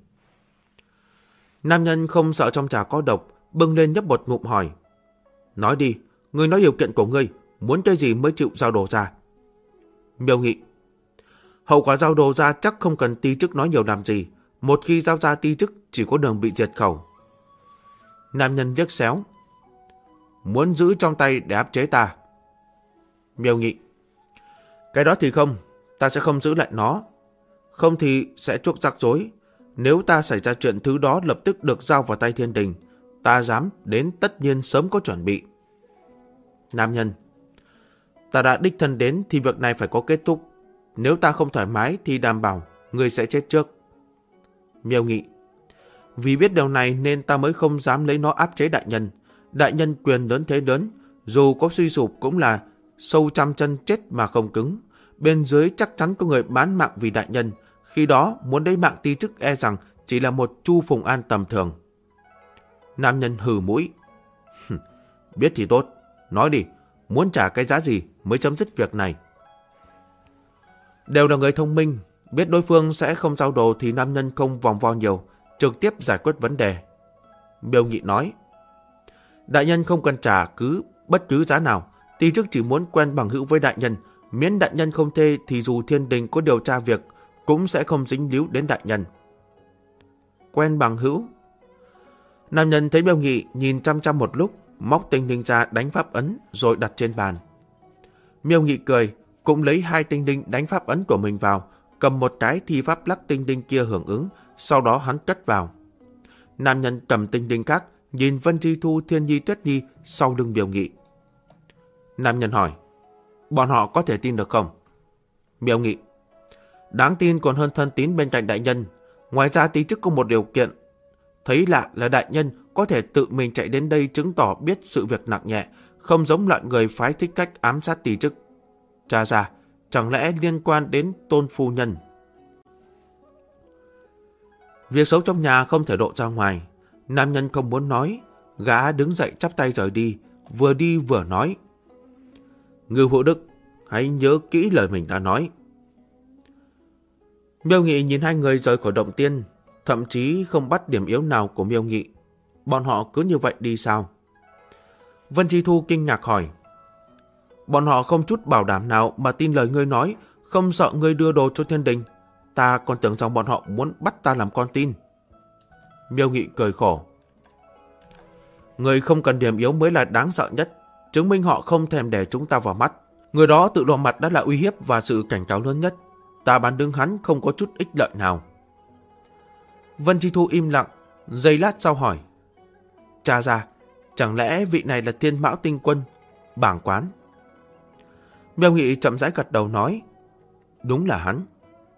Nam nhân không sợ trong trà có độc, bưng lên nhấp một ngụm hỏi: nói đi, ngươi nói điều kiện của ngươi, muốn cái gì mới chịu giao đồ ra? Miêu Nghị: hậu quả giao đồ ra chắc không cần ti chức nói nhiều làm gì. Một khi giao ra ti chức chỉ có đường bị diệt khẩu. Nam nhân liếc xéo: muốn giữ trong tay để áp chế ta? Miêu Nghị: cái đó thì không, ta sẽ không giữ lại nó. Không thì sẽ chuốc rắc rối. Nếu ta xảy ra chuyện thứ đó lập tức được giao vào tay thiên đình, ta dám đến tất nhiên sớm có chuẩn bị. Nam nhân: ta đã đích thân đến thì việc này phải có kết thúc. Nếu ta không thoải mái thì đảm bảo người sẽ chết trước. Miêu Nghị: vì biết điều này nên ta mới không dám lấy nó áp chế đại nhân. Đại nhân quyền lớn thế lớn, dù có suy sụp cũng là sâu trăm chân chết mà không cứng. Bên dưới chắc chắn có người bán mạng vì đại nhân. Khi đó muốn lấy mạng ti chức e rằng chỉ là một Chu Phùng An tầm thường. Nam nhân hừ mũi: biết thì tốt, nói đi, muốn trả cái giá gì mới chấm dứt việc này? Đều là người thông minh, biết đối phương sẽ không giao đồ thì nam nhân không vòng vo nhiều, trực tiếp giải quyết vấn đề. Miêu Nghị nói: đại nhân không cần trả bất cứ giá nào, ti chức chỉ muốn quen bằng hữu với đại nhân, miễn đại nhân không thê thì dù thiên đình có điều tra việc cũng sẽ không dính líu đến đại nhân. Quen bằng hữu? Nam nhân thấy Miêu Nghị nhìn chăm chăm một lúc, móc tinh linh ra đánh pháp ấn rồi đặt trên bàn. Miêu Nghị cười, cũng lấy 2 tinh linh đánh pháp ấn của mình vào, cầm một cái thi pháp lắc tinh linh kia hưởng ứng, sau đó hắn cất vào. Nam nhân cầm tinh linh khác, nhìn Vân Chi Thu, Thiên Nhi Tuyết Nhi sau lưng Miêu Nghị. Nam nhân hỏi: bọn họ có thể tin được không? Miêu Nghị: đáng tin còn hơn thân tín bên cạnh đại nhân. Ngoài ra tí chức có một điều kiện. Thấy lạ là đại nhân có thể tự mình chạy đến đây chứng tỏ biết sự việc nặng nhẹ, không giống loại người phái thích cách ám sát tí chức. Tra ra, chẳng lẽ liên quan đến Tôn phu nhân? Việc xấu trong nhà không thể lộ ra ngoài. Nam nhân không muốn nói, gã đứng dậy chắp tay rời đi vừa nói: Ngưu Hữu Đức, hãy nhớ kỹ lời mình đã nói. Miêu Nghị nhìn hai người rời khỏi động tiên, thậm chí không bắt điểm yếu nào của Miêu Nghị. Bọn họ cứ như vậy đi sao? Vân Chi Thu kinh ngạc hỏi: bọn họ không chút bảo đảm nào mà tin lời ngươi nói, không sợ ngươi đưa đồ cho thiên đình. Ta còn tưởng rằng bọn họ muốn bắt ta làm con tin. Miêu Nghị cười khổ. Người không cần điểm yếu mới là đáng sợ nhất, chứng minh họ không thèm để chúng ta vào mắt. Người đó tự lộ mặt đã là uy hiếp và sự cảnh cáo lớn nhất. Ta bán đứng hắn không có chút ích lợi nào. Vân Chi Thu im lặng, giây lát sau hỏi. Cha ra, chẳng lẽ vị này là Thiên Mão Tinh Quân, bảng quán? Miêu Nghị chậm rãi gật đầu nói. Đúng là hắn.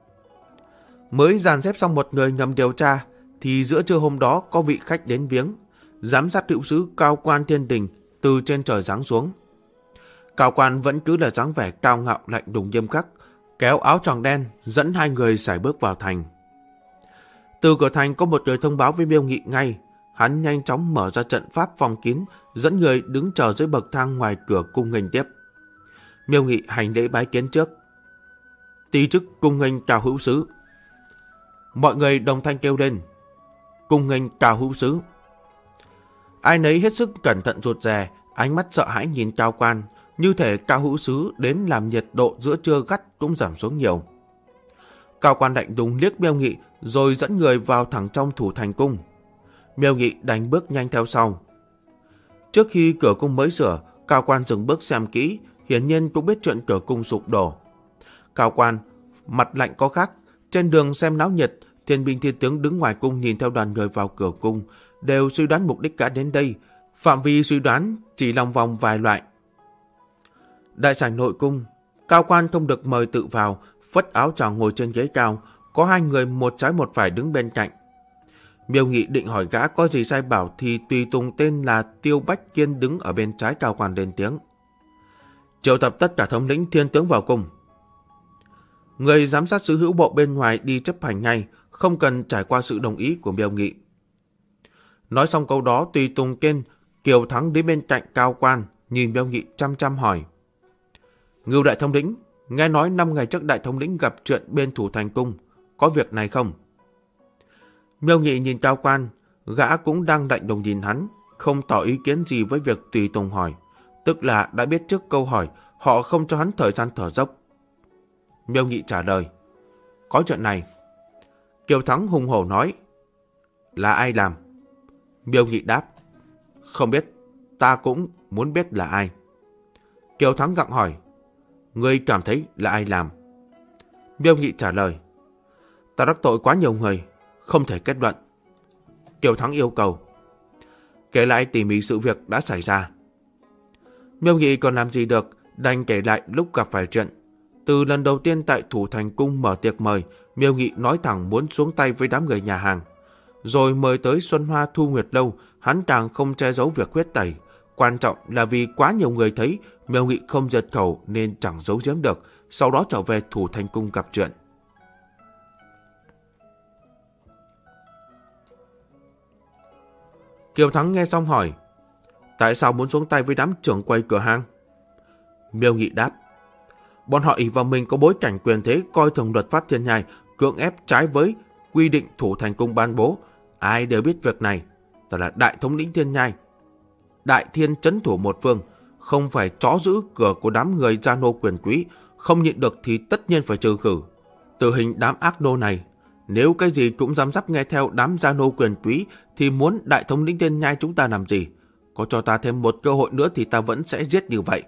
Mới dàn xếp xong một người ngầm điều tra, thì giữa trưa hôm đó có vị khách đến viếng. Giám sát hữu sứ Cao Quan Thiên Đình từ trên trời giáng xuống. Cao Quan vẫn cứ là dáng vẻ cao ngạo lạnh lùng nghiêm khắc, kéo áo choàng đen dẫn hai người sải bước vào thành. Từ cửa thành có một người thông báo với Miêu Nghị ngay. Hắn nhanh chóng mở ra trận pháp phòng kín, dẫn người đứng chờ dưới bậc thang ngoài cửa cung nghênh tiếp. Miêu Nghị hành lễ bái kiến trước. Tí chức cung nghênh Cao hữu sứ. Mọi người đồng thanh kêu lên. Cung nghênh Cao hữu sứ. Ai nấy hết sức cẩn thận rụt rè, ánh mắt sợ hãi nhìn Cao Quan, như thể Cao hữu sứ đến làm nhiệt độ giữa trưa gắt cũng giảm xuống nhiều. Cao Quan lạnh lùng liếc Miêu Nghị rồi dẫn người vào thẳng trong thủ thành cung. Miêu Nghị đành bước nhanh theo sau. Trước khi cửa cung mới sửa, Cao Quan dừng bước xem kỹ, hiển nhiên cũng biết chuyện cửa cung sụp đổ. Cao Quan mặt lạnh có khác, trên đường xem náo nhiệt, thiên binh thiên tướng đứng ngoài cung nhìn theo đoàn người vào cửa cung, đều suy đoán mục đích gã đến đây. Phạm vi suy đoán chỉ lòng vòng vài loại. Đại sảnh nội cung, Cao Quan không được mời tự vào, phất áo choàng ngồi trên ghế cao, có hai người một trái một phải đứng bên cạnh. Miêu Nghị định hỏi gã có gì sai bảo thì tùy tùng tên là Tiêu Bách Kiên đứng ở bên trái Cao Quan lên tiếng. Triệu tập tất cả thống lĩnh thiên tướng vào cung. Người giám sát sứ hữu bộ bên ngoài đi chấp hành ngay, không cần trải qua sự đồng ý của Miêu Nghị. Nói xong câu đó, tùy tùng Kiên Kiều Thắng đến bên cạnh Cao Quan, nhìn Miêu Nghị chăm chăm hỏi. Ngưu đại thống lĩnh, nghe nói 5 ngày trước đại thống lĩnh gặp chuyện bên thủ thành cung, có việc này không? Miêu Nghị nhìn Cao Quan, gã cũng đang lạnh lùng nhìn hắn, không tỏ ý kiến gì với việc tùy tùng hỏi, tức là đã biết trước câu hỏi, họ không cho hắn thời gian thở dốc. Miêu Nghị trả lời, có chuyện này. Kiều Thắng hùng hổ nói, là ai làm? Miêu Nghị đáp, không biết, ta cũng muốn biết là ai. Kiều Thắng gặng hỏi, ngươi cảm thấy là ai làm? Miêu Nghị trả lời, ta đắc tội quá nhiều người, không thể kết luận. Kiều Thắng yêu cầu, kể lại tỉ mỉ sự việc đã xảy ra. Miêu Nghị còn làm gì được, đành kể lại lúc gặp phải chuyện. Từ lần đầu tiên tại thủ thành cung mở tiệc mời, Miêu Nghị nói thẳng muốn xuống tay với đám người nhà hàng. Rồi mời tới Xuân Hoa Thu Nguyệt Lâu, hắn càng không che giấu việc huyết tẩy. Quan trọng là vì quá nhiều người thấy, Miêu Nghị không giật khẩu nên chẳng giấu giếm được, sau đó trở về thủ thành cung gặp chuyện. Kiều Thắng nghe xong hỏi, tại sao muốn xuống tay với đám trưởng quầy cửa hàng? Miêu Nghị đáp, bọn họ ỷ vào mình có bối cảnh quyền thế, coi thường luật pháp thiên nhai, cưỡng ép trái với quy định thủ thành cung ban bố. Ai đều biết việc này, ta là đại thống lĩnh thiên nhai, đại thiên trấn thủ một phương, không phải chó giữ cửa của đám người gia nô quyền quý, không nhịn được thì tất nhiên phải trừ khử. Tử hình đám ác nô này, nếu cái gì cũng dám dắp nghe theo đám gia nô quyền quý thì muốn đại thống lĩnh thiên nhai chúng ta làm gì? Có cho ta thêm một cơ hội nữa thì ta vẫn sẽ giết như vậy.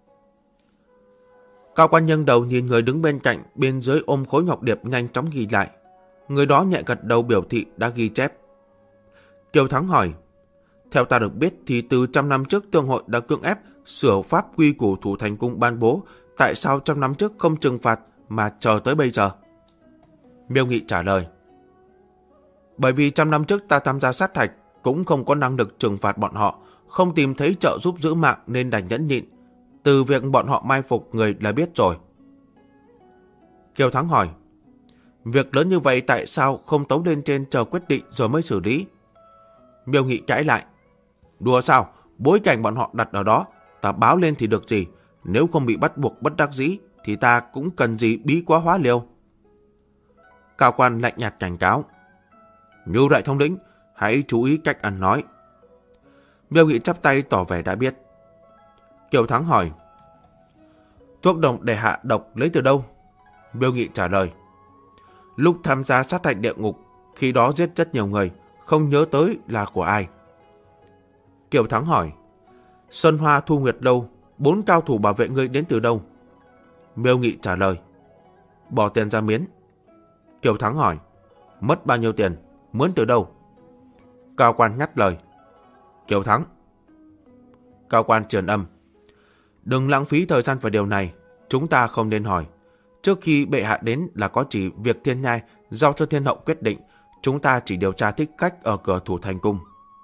Cao Quan nhân đầu nhìn người đứng bên cạnh, bên dưới ôm khối ngọc điệp nhanh chóng ghi lại. Người đó nhẹ gật đầu biểu thị đã ghi chép. Kiều Thắng hỏi, theo ta được biết thì từ 100 năm trước Tương hội đã cưỡng ép sửa pháp quy của thủ thành cung ban bố, tại sao 100 năm trước không trừng phạt mà chờ tới bây giờ? Miêu Nghị trả lời, bởi vì 100 năm trước ta tham gia sát hạch cũng không có năng lực trừng phạt bọn họ, không tìm thấy trợ giúp giữ mạng nên đành nhẫn nhịn. Từ việc bọn họ mai phục người là biết rồi. Kiều Thắng hỏi, việc lớn như vậy tại sao không tấu lên trên chờ quyết định rồi mới xử lý? Miêu Nghị cãi lại, đùa sao, bối cảnh bọn họ đặt ở đó, ta báo lên thì được gì, nếu không bị bắt buộc bất đắc dĩ thì ta cũng cần gì bí quá hóa liều. Cao Quan lạnh nhạt cảnh cáo, Ngưu đại thống lĩnh, hãy chú ý cách ăn nói. Miêu Nghị chắp tay tỏ vẻ đã biết. Kiều Thắng hỏi, thuốc độc để hạ độc lấy từ đâu? Miêu Nghị trả lời, lúc tham gia sát hạch địa ngục, khi đó giết rất nhiều người, không nhớ tới là của ai. Kiều Thắng hỏi, Xuân Hoa Thu Nguyệt Lâu, 4 cao thủ bảo vệ ngươi đến từ đâu? Miêu Nghị trả lời, bỏ tiền ra miến. Kiều Thắng hỏi, mất bao nhiêu tiền, mướn từ đâu? Cao quan ngắt lời, Kiều Thắng. Cao quan truyền âm, đừng lãng phí thời gian vào điều này, chúng ta không nên hỏi. Trước khi bệ hạ đến là có chỉ việc Thiên Nhai giao cho Thiên Hậu quyết định, chúng ta chỉ điều tra Thích Khách ở cửa Thủ Thành Cung.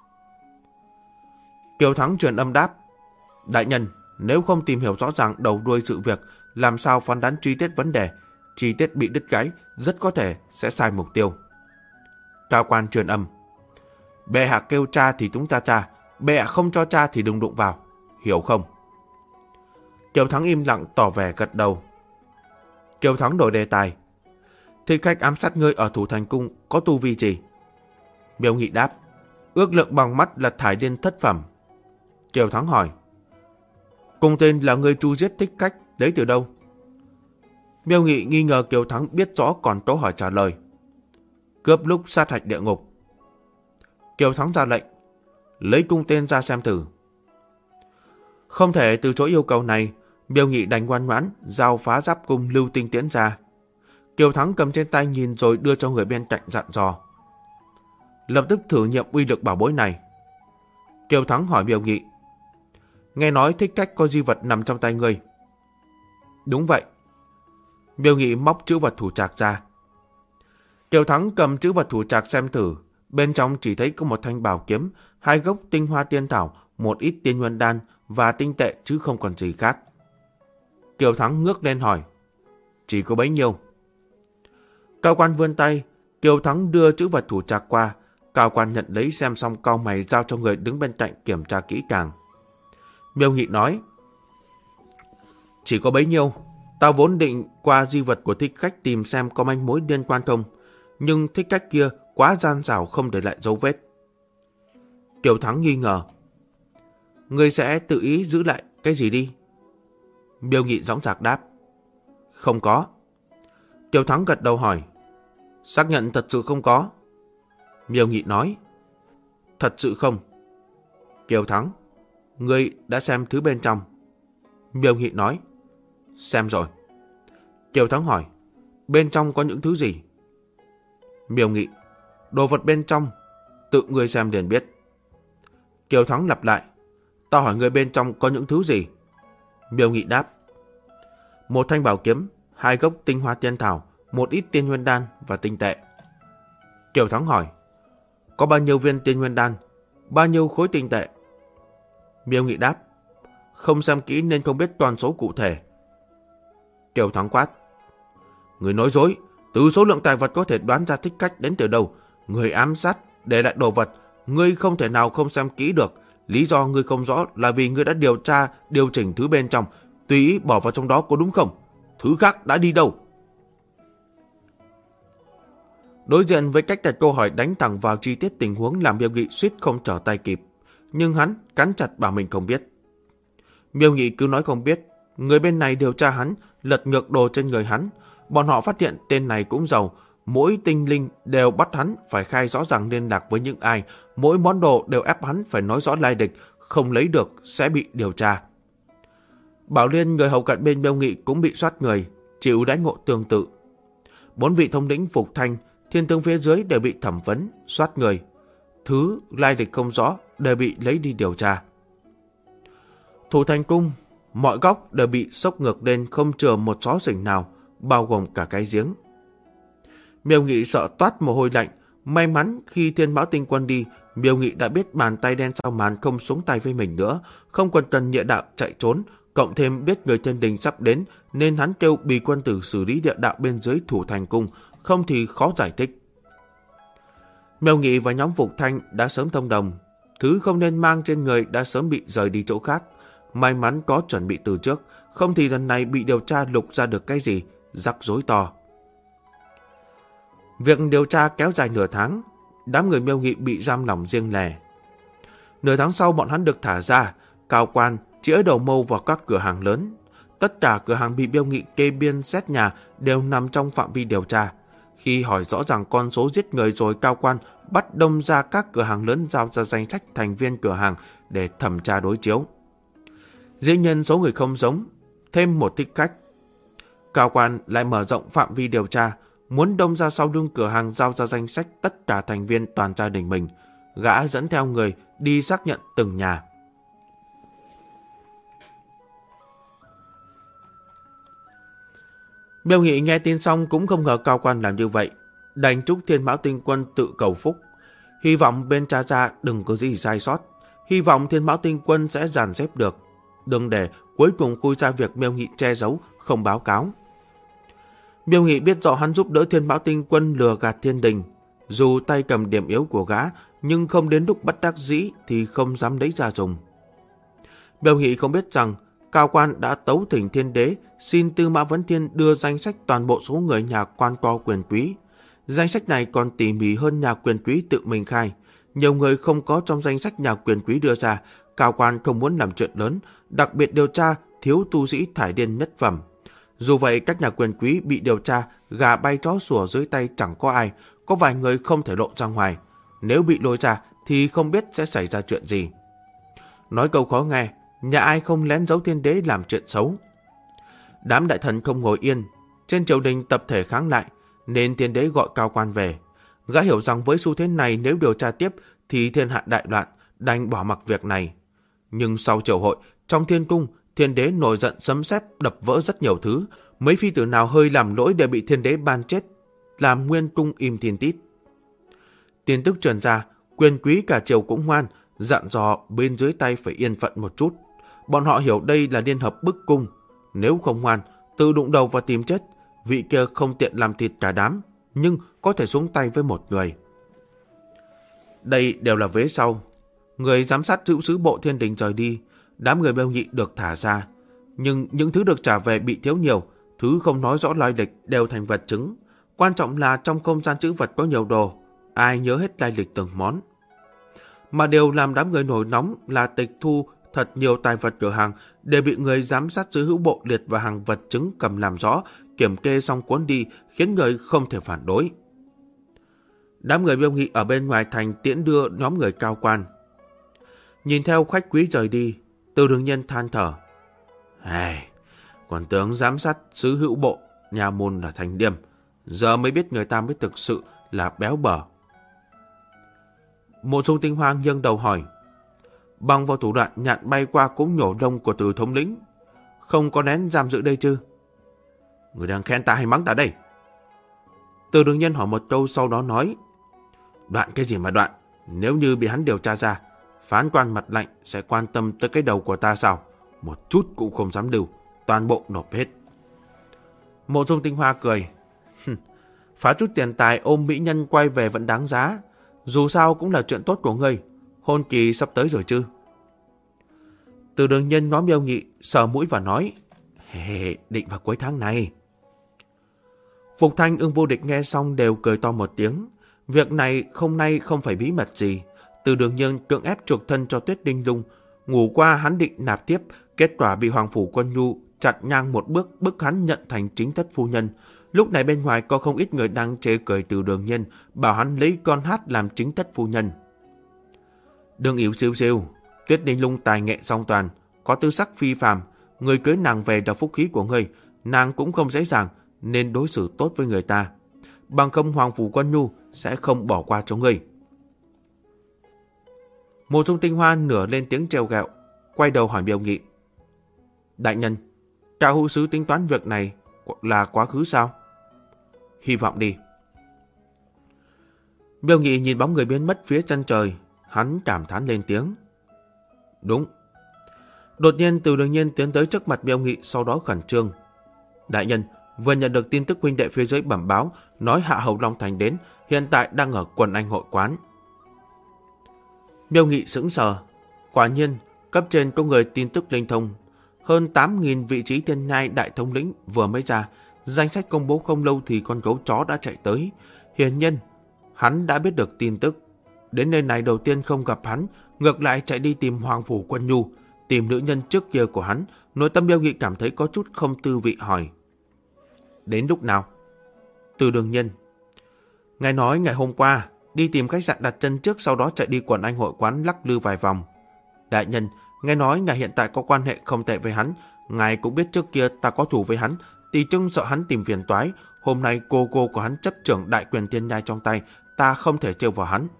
Kiều Thắng truyền âm đáp, đại nhân, nếu không tìm hiểu rõ ràng đầu đuôi sự việc, làm sao phán đoán chi tiết vấn đề, chi tiết bị đứt gãy rất có thể sẽ sai mục tiêu. Cao quan truyền âm, bệ hạ kêu tra thì chúng ta tra, bệ hạ không cho tra thì đừng đụng vào, hiểu không? Kiều Thắng im lặng tỏ vẻ gật đầu. Kiều Thắng đổi đề tài, Thích Khách ám sát ngươi ở Thủ Thành Cung có tu vi gì? Miêu Nghị đáp, ước lượng bằng mắt là thải điên thất phẩm. Kiều Thắng hỏi, cùng tên là người tru giết Thích Khách lấy từ đâu? Miêu Nghị nghi ngờ Kiều Thắng biết rõ còn câu hỏi trả lời. Cướp lúc sát hạch địa ngục. Kiều Thắng ra lệnh, lấy cung tên ra xem thử. Không thể từ chối yêu cầu này, Miêu Nghị đành ngoan ngoãn giao phá giáp cung lưu tinh tiễn ra. Kiều Thắng cầm trên tay nhìn rồi đưa cho người bên cạnh dặn dò, lập tức thử nghiệm uy lực bảo bối này. Kiều Thắng hỏi Miêu Nghị, nghe nói Thích Khách có di vật nằm trong tay ngươi? Đúng vậy. Miêu Nghị móc chữ vật thủ trạc ra. Kiều Thắng cầm chữ vật thủ trạc xem thử, bên trong chỉ thấy có một thanh bảo kiếm, 2 gốc tinh hoa tiên thảo, một ít tiên nguyên đan và tinh tệ chứ không còn gì khác. Kiều Thắng ngước lên hỏi, chỉ có bấy nhiêu? Cao quan vươn tay, Kiều Thắng đưa chữ vật thủ trạc qua. Cao quan nhận lấy xem xong cau mày giao cho người đứng bên cạnh kiểm tra kỹ càng. Miêu Nghị nói, chỉ có bấy nhiêu. Tao vốn định qua di vật của Thích Khách tìm xem có manh mối liên quan không, nhưng Thích Khách kia quá gian xảo không để lại dấu vết. Kiều Thắng nghi ngờ, ngươi sẽ tự ý giữ lại cái gì đi? Miêu Nghị dõng dạc đáp, không có. Kiều Thắng gật đầu hỏi, xác nhận thật sự không có? Miêu Nghị nói, thật sự không. Kiều Thắng, ngươi đã xem thứ bên trong? Miêu Nghị nói, xem rồi. Kiều Thắng hỏi, bên trong có những thứ gì? Miêu Nghị, đồ vật bên trong, tự ngươi xem liền biết. Kiều Thắng lặp lại, tao hỏi ngươi bên trong có những thứ gì? Miêu Nghị đáp, một thanh bảo kiếm, 2 gốc tinh hoa tiên thảo, một ít tiên nguyên đan và tinh tệ. Kiều Thắng hỏi, có bao nhiêu viên tiên nguyên đan, bao nhiêu khối tinh tệ? Miêu Nghị đáp, không xem kỹ nên không biết toàn số cụ thể. Kiều Thắng quát, người nói dối, từ số lượng tài vật có thể đoán ra Thích Khách đến từ đâu. Người ám sát để lại đồ vật, ngươi không thể nào không xem kỹ được. Lý do ngươi không rõ là vì ngươi đã điều tra, điều chỉnh thứ bên trong, tùy ý bỏ vào trong đó, có đúng không? Thứ khác đã đi đâu? Đối diện với cách đặt câu hỏi đánh thẳng vào chi tiết tình huống làm Miêu Nghị suýt không trở tay kịp, nhưng hắn cắn chặt bảo mình không biết. Miêu Nghị cứ nói không biết, người bên này điều tra hắn, lật ngược đồ trên người hắn. Bọn họ phát hiện tên này cũng giàu, mỗi tinh linh đều bắt hắn phải khai rõ ràng liên lạc với những ai, mỗi món đồ đều ép hắn phải nói rõ lai lịch, không lấy được sẽ bị điều tra. Bảo Liên, người hầu cận bên Miêu Nghị cũng bị soát người, chịu đãi ngộ tương tự. 4 vị thống lĩnh Phục Thanh, Thiên Tướng phía dưới đều bị thẩm vấn, soát người. Thứ lai lịch không rõ đều bị lấy đi điều tra. Thủ Thành Cung, mọi góc đều bị sốc ngược lên, không chừa một xó xỉnh nào, bao gồm cả cái giếng. Miêu Nghị sợ toát mồ hôi lạnh. May mắn khi Thiên Mão Tinh Quân đi, Miêu Nghị đã biết bàn tay đen sau màn không xuống tay với mình nữa, không còn cần Địa Đạo chạy trốn, cộng thêm biết người Thiên Đình sắp đến nên hắn kêu Bì Quân Tử xử lý Địa Đạo bên dưới Thủ Thành Cung, không thì khó giải thích. Miêu Nghị và nhóm Phục Thanh đã sớm thông đồng, thứ không nên mang trên người đã sớm bị rời đi chỗ khác. May mắn có chuẩn bị từ trước, không thì lần này bị điều tra lục ra được cái gì, rắc rối to. Việc điều tra kéo dài nửa tháng, đám người Miêu Nghị bị giam lỏng riêng lẻ. Nửa tháng sau bọn hắn được thả ra, Cao quan chĩa đầu mâu vào các cửa hàng lớn. Tất cả cửa hàng bị Miêu Nghị kê biên xét nhà đều nằm trong phạm vi điều tra. Khi hỏi rõ ràng con số giết người rồi, Cao Quan bắt đông ra các cửa hàng lớn giao ra danh sách thành viên cửa hàng để thẩm tra đối chiếu. Dĩ nhiên số người không giống, thêm một thích khách. Cao Quan lại mở rộng phạm vi điều tra, muốn đông ra sau lưng cửa hàng giao ra danh sách tất cả thành viên toàn gia đình mình. Gã dẫn theo người đi xác nhận từng nhà. Miêu Nghị nghe tin xong cũng không ngờ Cao Quan làm như vậy, đành chúc Thiên Mão Tinh Quân tự cầu phúc, hy vọng bên cha ra đừng có gì sai sót, hy vọng Thiên Mão Tinh Quân sẽ dàn xếp được, đừng để cuối cùng khui ra việc Miêu Nghị che giấu không báo cáo. Miêu Nghị biết rõ hắn giúp đỡ Thiên Mão Tinh Quân lừa gạt Thiên Đình, dù tay cầm điểm yếu của gã, nhưng không đến lúc bất đắc dĩ thì không dám lấy ra dùng. Miêu Nghị không biết rằng Cao Quan đã tấu thỉnh Thiên Đế xin Tư Mã Vấn Thiên đưa danh sách toàn bộ số người nhà quan to quyền quý. Danh sách này còn tỉ mỉ hơn nhà quyền quý tự mình khai. Nhiều người không có trong danh sách nhà quyền quý đưa ra. Cao Quan không muốn làm chuyện lớn, đặc biệt điều tra thiếu tu sĩ thải điên nhất phẩm. Dù vậy, các nhà quyền quý bị điều tra gà bay chó sủa dưới tay chẳng có ai, có vài người không thể lộ ra ngoài. Nếu bị lôi ra thì không biết sẽ xảy ra chuyện gì. Nói câu khó nghe, nhà ai không lén giấu Thiên Đế làm chuyện xấu. Đám đại thần không ngồi yên, trên triều đình tập thể kháng lại, nên Thiên Đế gọi Cao Quan về. Gã hiểu rằng với xu thế này nếu điều tra tiếp thì thiên hạ đại loạn, đành bỏ mặc việc này. Nhưng sau triều hội, trong thiên cung, Thiên Đế nổi giận sấm sét đập vỡ rất nhiều thứ. Mấy phi tử nào hơi làm lỗi đều bị Thiên Đế ban chết, làm nguyên cung im thiên tít. Tin tức truyền ra, quyền quý cả triều cũng ngoan, dặn dò bên dưới tay phải yên phận một chút. Bọn họ hiểu đây là liên hợp bức cung. Nếu không ngoan, tự đụng đầu và tìm chết, vị kia không tiện làm thịt cả đám, nhưng có thể xuống tay với một người. Đây đều là vế sau. Người giám sát hữu sứ bộ Thiên Đình rời đi, đám người Miêu Nghị được thả ra. Nhưng những thứ được trả về bị thiếu nhiều, thứ không nói rõ lai lịch đều thành vật chứng. Quan trọng là trong không gian trữ vật có nhiều đồ, ai nhớ hết lai lịch từng món. Mà điều làm đám người nổi nóng là tịch thu thật nhiều tài vật cửa hàng đều bị người giám sát giữ hữu bộ liệt vào hàng vật chứng cầm làm rõ, kiểm kê xong cuốn đi, khiến người không thể phản đối. Đám người Miêu Nghị ở bên ngoài thành tiễn đưa nhóm người Cao Quan. Nhìn theo khách quý rời đi, Từ Đường Nhân than thở. Còn tướng giám sát sứ hữu bộ, nhà môn là thành điềm, giờ mới biết người ta mới thực sự là béo bở. Mộ Dung Tinh Hoa nghiêng đầu hỏi. Bằng vào thủ đoạn nhạn bay qua cúng nhổ đông của Từ thống lĩnh, không có nén giam giữ đây chứ? Người đang khen ta hay mắng ta đây? Từ Đường Nhân hỏi một câu sau đó nói. Đoạn cái gì mà đoạn? Nếu như bị hắn điều tra ra, phán quan mặt lạnh sẽ quan tâm tới cái đầu của ta sao? Một chút cũng không dám lưu, toàn bộ nộp hết. Mộ Dung Tinh Hoa cười. Phá chút tiền tài ôm mỹ nhân quay về vẫn đáng giá. Dù sao cũng là chuyện tốt của ngươi. Hôn kỳ sắp tới rồi chứ? Từ Đường Nhân ngó Miêu Nghị, sờ mũi và nói. Định vào cuối tháng này. Phục Thanh, Ưng Vô Địch nghe xong đều cười to một tiếng. Việc này không phải bí mật gì. Từ Đường Nhân cưỡng ép chuộc thân cho Tuyết Đinh Lung. Ngủ qua hắn định nạp tiếp, kết quả bị Hoàng Phủ Quân Nhu chặn ngang một bước, bức hắn nhận thành chính thất phu nhân. Lúc này bên ngoài có không ít người đang chê cười Từ Đường Nhân, bảo hắn lấy con hát làm chính thất phu nhân. Đừng yếu siêu siêu, Tuyết Đinh Lung tài nghệ song toàn, có tư sắc phi phàm, người cưới nàng về là phúc khí của ngươi, nàng cũng không dễ dàng nên đối xử tốt với người ta. Bằng không Hoàng Phủ Quân Nhu sẽ không bỏ qua cho ngươi. Mộ Dung Tinh Hoa nửa lên tiếng trêu ghẹo, quay đầu hỏi Miêu Nghị. Đại nhân, Cao hữu sứ tính toán việc này là quá khứ sao? Hy vọng đi. Miêu Nghị nhìn bóng người biến mất phía chân trời, hắn cảm thán lên tiếng. Đúng. Đột nhiên Từ Đường Nhân tiến tới trước mặt Miêu Nghị, sau đó khẩn trương. Đại nhân, vừa nhận được tin tức huynh đệ phía dưới bẩm báo, nói Hạ Hầu Long Thành đến, hiện tại đang ở Quần Anh hội quán. Miêu Nghị sững sờ. Quả nhiên, cấp trên có người tin tức linh thông. Hơn 8.000 vị trí thiên nhai đại thống lĩnh vừa mới ra, danh sách công bố không lâu thì con gấu chó đã chạy tới. Hiển nhiên, hắn đã biết được tin tức. Đến nơi này đầu tiên không gặp hắn, ngược lại chạy đi tìm Hoàng Phủ Quân Nhu, tìm nữ nhân trước kia của hắn. Nội tâm Miêu Nghị cảm thấy có chút không tư vị hỏi. Đến lúc nào? Từ Đường Nhân. Ngài nói ngày hôm qua đi tìm khách sạn đặt chân trước, sau đó chạy đi quần anh hội quán lắc lư vài vòng. Đại nhân, ngài nói ngài hiện tại có quan hệ không tệ với hắn. Ngài cũng biết trước kia ta có thù với hắn, Tỷ Trưng sợ hắn tìm phiền toái. Hôm nay cô của hắn chấp trưởng đại quyền tiên nhai trong tay, ta không thể trêu vào hắn.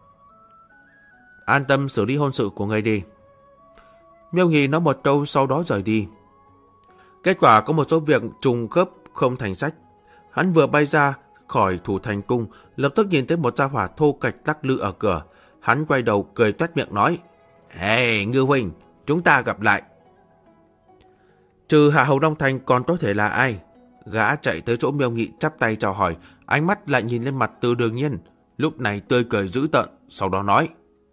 An tâm xử lý hôn sự của ngươi đi. Miêu Nghị nói một câu sau đó rời đi. Kết quả có một số việc trùng khớp không thành sách. Hắn vừa bay ra khỏi thủ thành cung, lập tức nhìn thấy một gia hỏa thô kệch lắc lư ở cửa. Hắn quay đầu cười toét miệng nói: Hey, Ngư huynh, chúng ta gặp lại. Trừ Hạ Hầu Long Thành còn có thể là ai? Gã chạy tới chỗ Miêu Nghị chắp tay chào hỏi, ánh mắt lại nhìn lên mặt Từ Đường Nhiên, lúc này tươi cười dữ tợn, sau đó nói: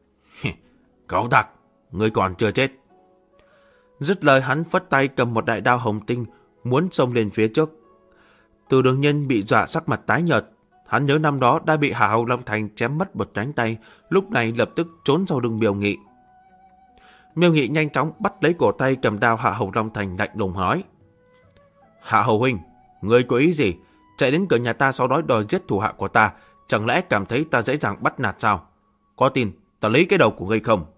Cẩu tặc, ngươi còn chưa chết. Dứt lời hắn phất tay cầm một đại đao hồng tinh, muốn xông lên phía trước. Từ Đường Nhiên bị dọa sắc mặt tái nhợt. Hắn nhớ năm đó đã bị Hạ Hầu Long Thành chém mất một cánh tay, lúc này lập tức trốn sau lưng Miêu Nghị. Miêu Nghị nhanh chóng bắt lấy cổ tay cầm đao Hạ Hầu Long Thành, lạnh lùng nói: Hạ Hầu huynh, ngươi có ý gì? Chạy đến cửa nhà ta sau đó đòi giết thủ hạ của ta, chẳng lẽ cảm thấy ta dễ dàng bắt nạt sao? Có tin ta lấy cái đầu của ngươi không?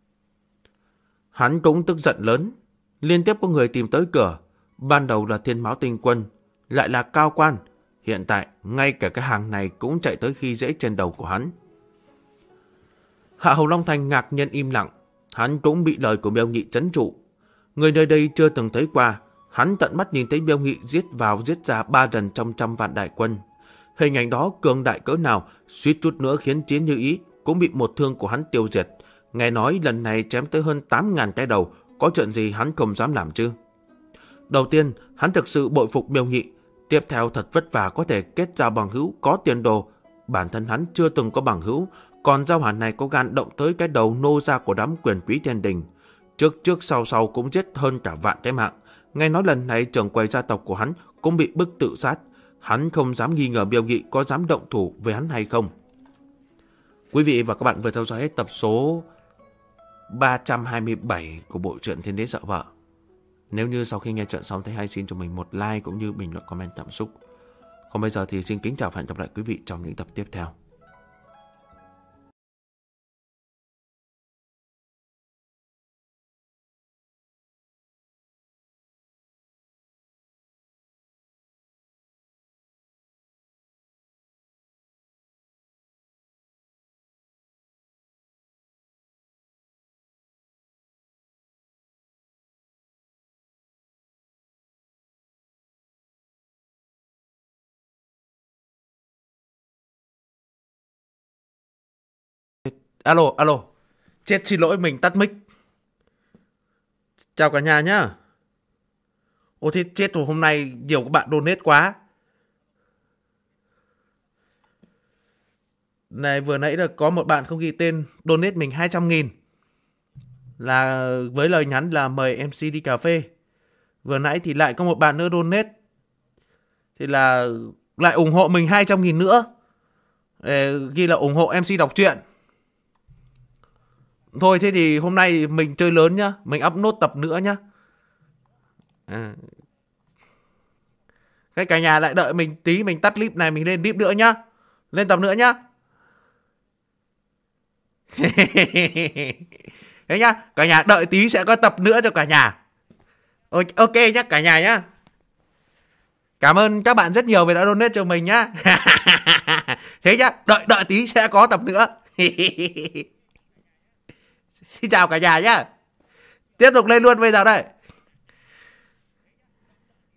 Hắn cũng tức giận lớn. Liên tiếp có người tìm tới cửa. Ban đầu là Thiên Mão Tinh Quân, lại là cao quan. Hiện tại ngay cả cái hàng này cũng chạy tới khi dễ trên đầu của hắn. Hạ Hầu Long Thành ngạc nhiên im lặng. Hắn cũng bị lời của Miêu Nghị trấn trụ. Người nơi đây chưa từng thấy qua. Hắn tận mắt nhìn thấy Miêu Nghị giết vào giết ra 3 lần trong 100 vạn đại quân. Hình ảnh đó cường đại cỡ nào, suýt chút nữa khiến Chiến Như Ý cũng bị một thương của hắn tiêu diệt. Nghe nói lần này chém tới hơn 8.000 cái đầu, có chuyện gì hắn không dám làm chứ? Đầu tiên, hắn thực sự bội phục Miêu Nghị. Tiếp theo, thật vất vả có thể kết giao bằng hữu có tiền đồ. Bản thân hắn chưa từng có bằng hữu, còn giao hẳn này có gan động tới cái đầu nô gia của đám quyền quý thiên đình. Trước sau cũng giết hơn cả vạn cái mạng. Nghe nói lần này trưởng quầy gia tộc của hắn cũng bị bức tự sát. Hắn không dám nghi ngờ Miêu Nghị có dám động thủ với hắn hay không. Quý vị và các bạn vừa theo dõi hết tập số 327 của bộ truyện Thiên Đế Sợ Vợ. Nếu như sau khi nghe chuyện xong thấy hay, xin cho mình một like cũng như bình luận comment cảm xúc. Còn bây giờ thì xin kính chào và hẹn gặp lại quý vị trong những tập tiếp theo. Alo. Chết, xin lỗi, mình tắt mic. Chào cả nhà nhá. Ồ thế chết rồi, hôm nay nhiều các bạn donate quá. Này, vừa nãy là có một bạn không ghi tên donate mình 200.000. Là với lời nhắn là mời MC đi cà phê. Vừa nãy thì lại có một bạn nữa donate. Thì là lại ủng hộ mình 200.000 nữa. Ghi là ủng hộ MC đọc truyện. Thôi thế thì hôm nay mình chơi lớn nhá. Mình up nốt tập nữa nhá. Cái cả nhà lại đợi mình tí, mình tắt clip này, mình lên clip nữa nhá. Lên tập nữa nhá. Thế nhá, cả nhà đợi tí sẽ có tập nữa cho cả nhà. Ok nhá cả nhà nhá. Cảm ơn các bạn rất nhiều vì đã donate cho mình nhá. Thế nhá, đợi tí sẽ có tập nữa. Xin chào cả nhà nhá. Tiếp tục lên luôn bây giờ đây.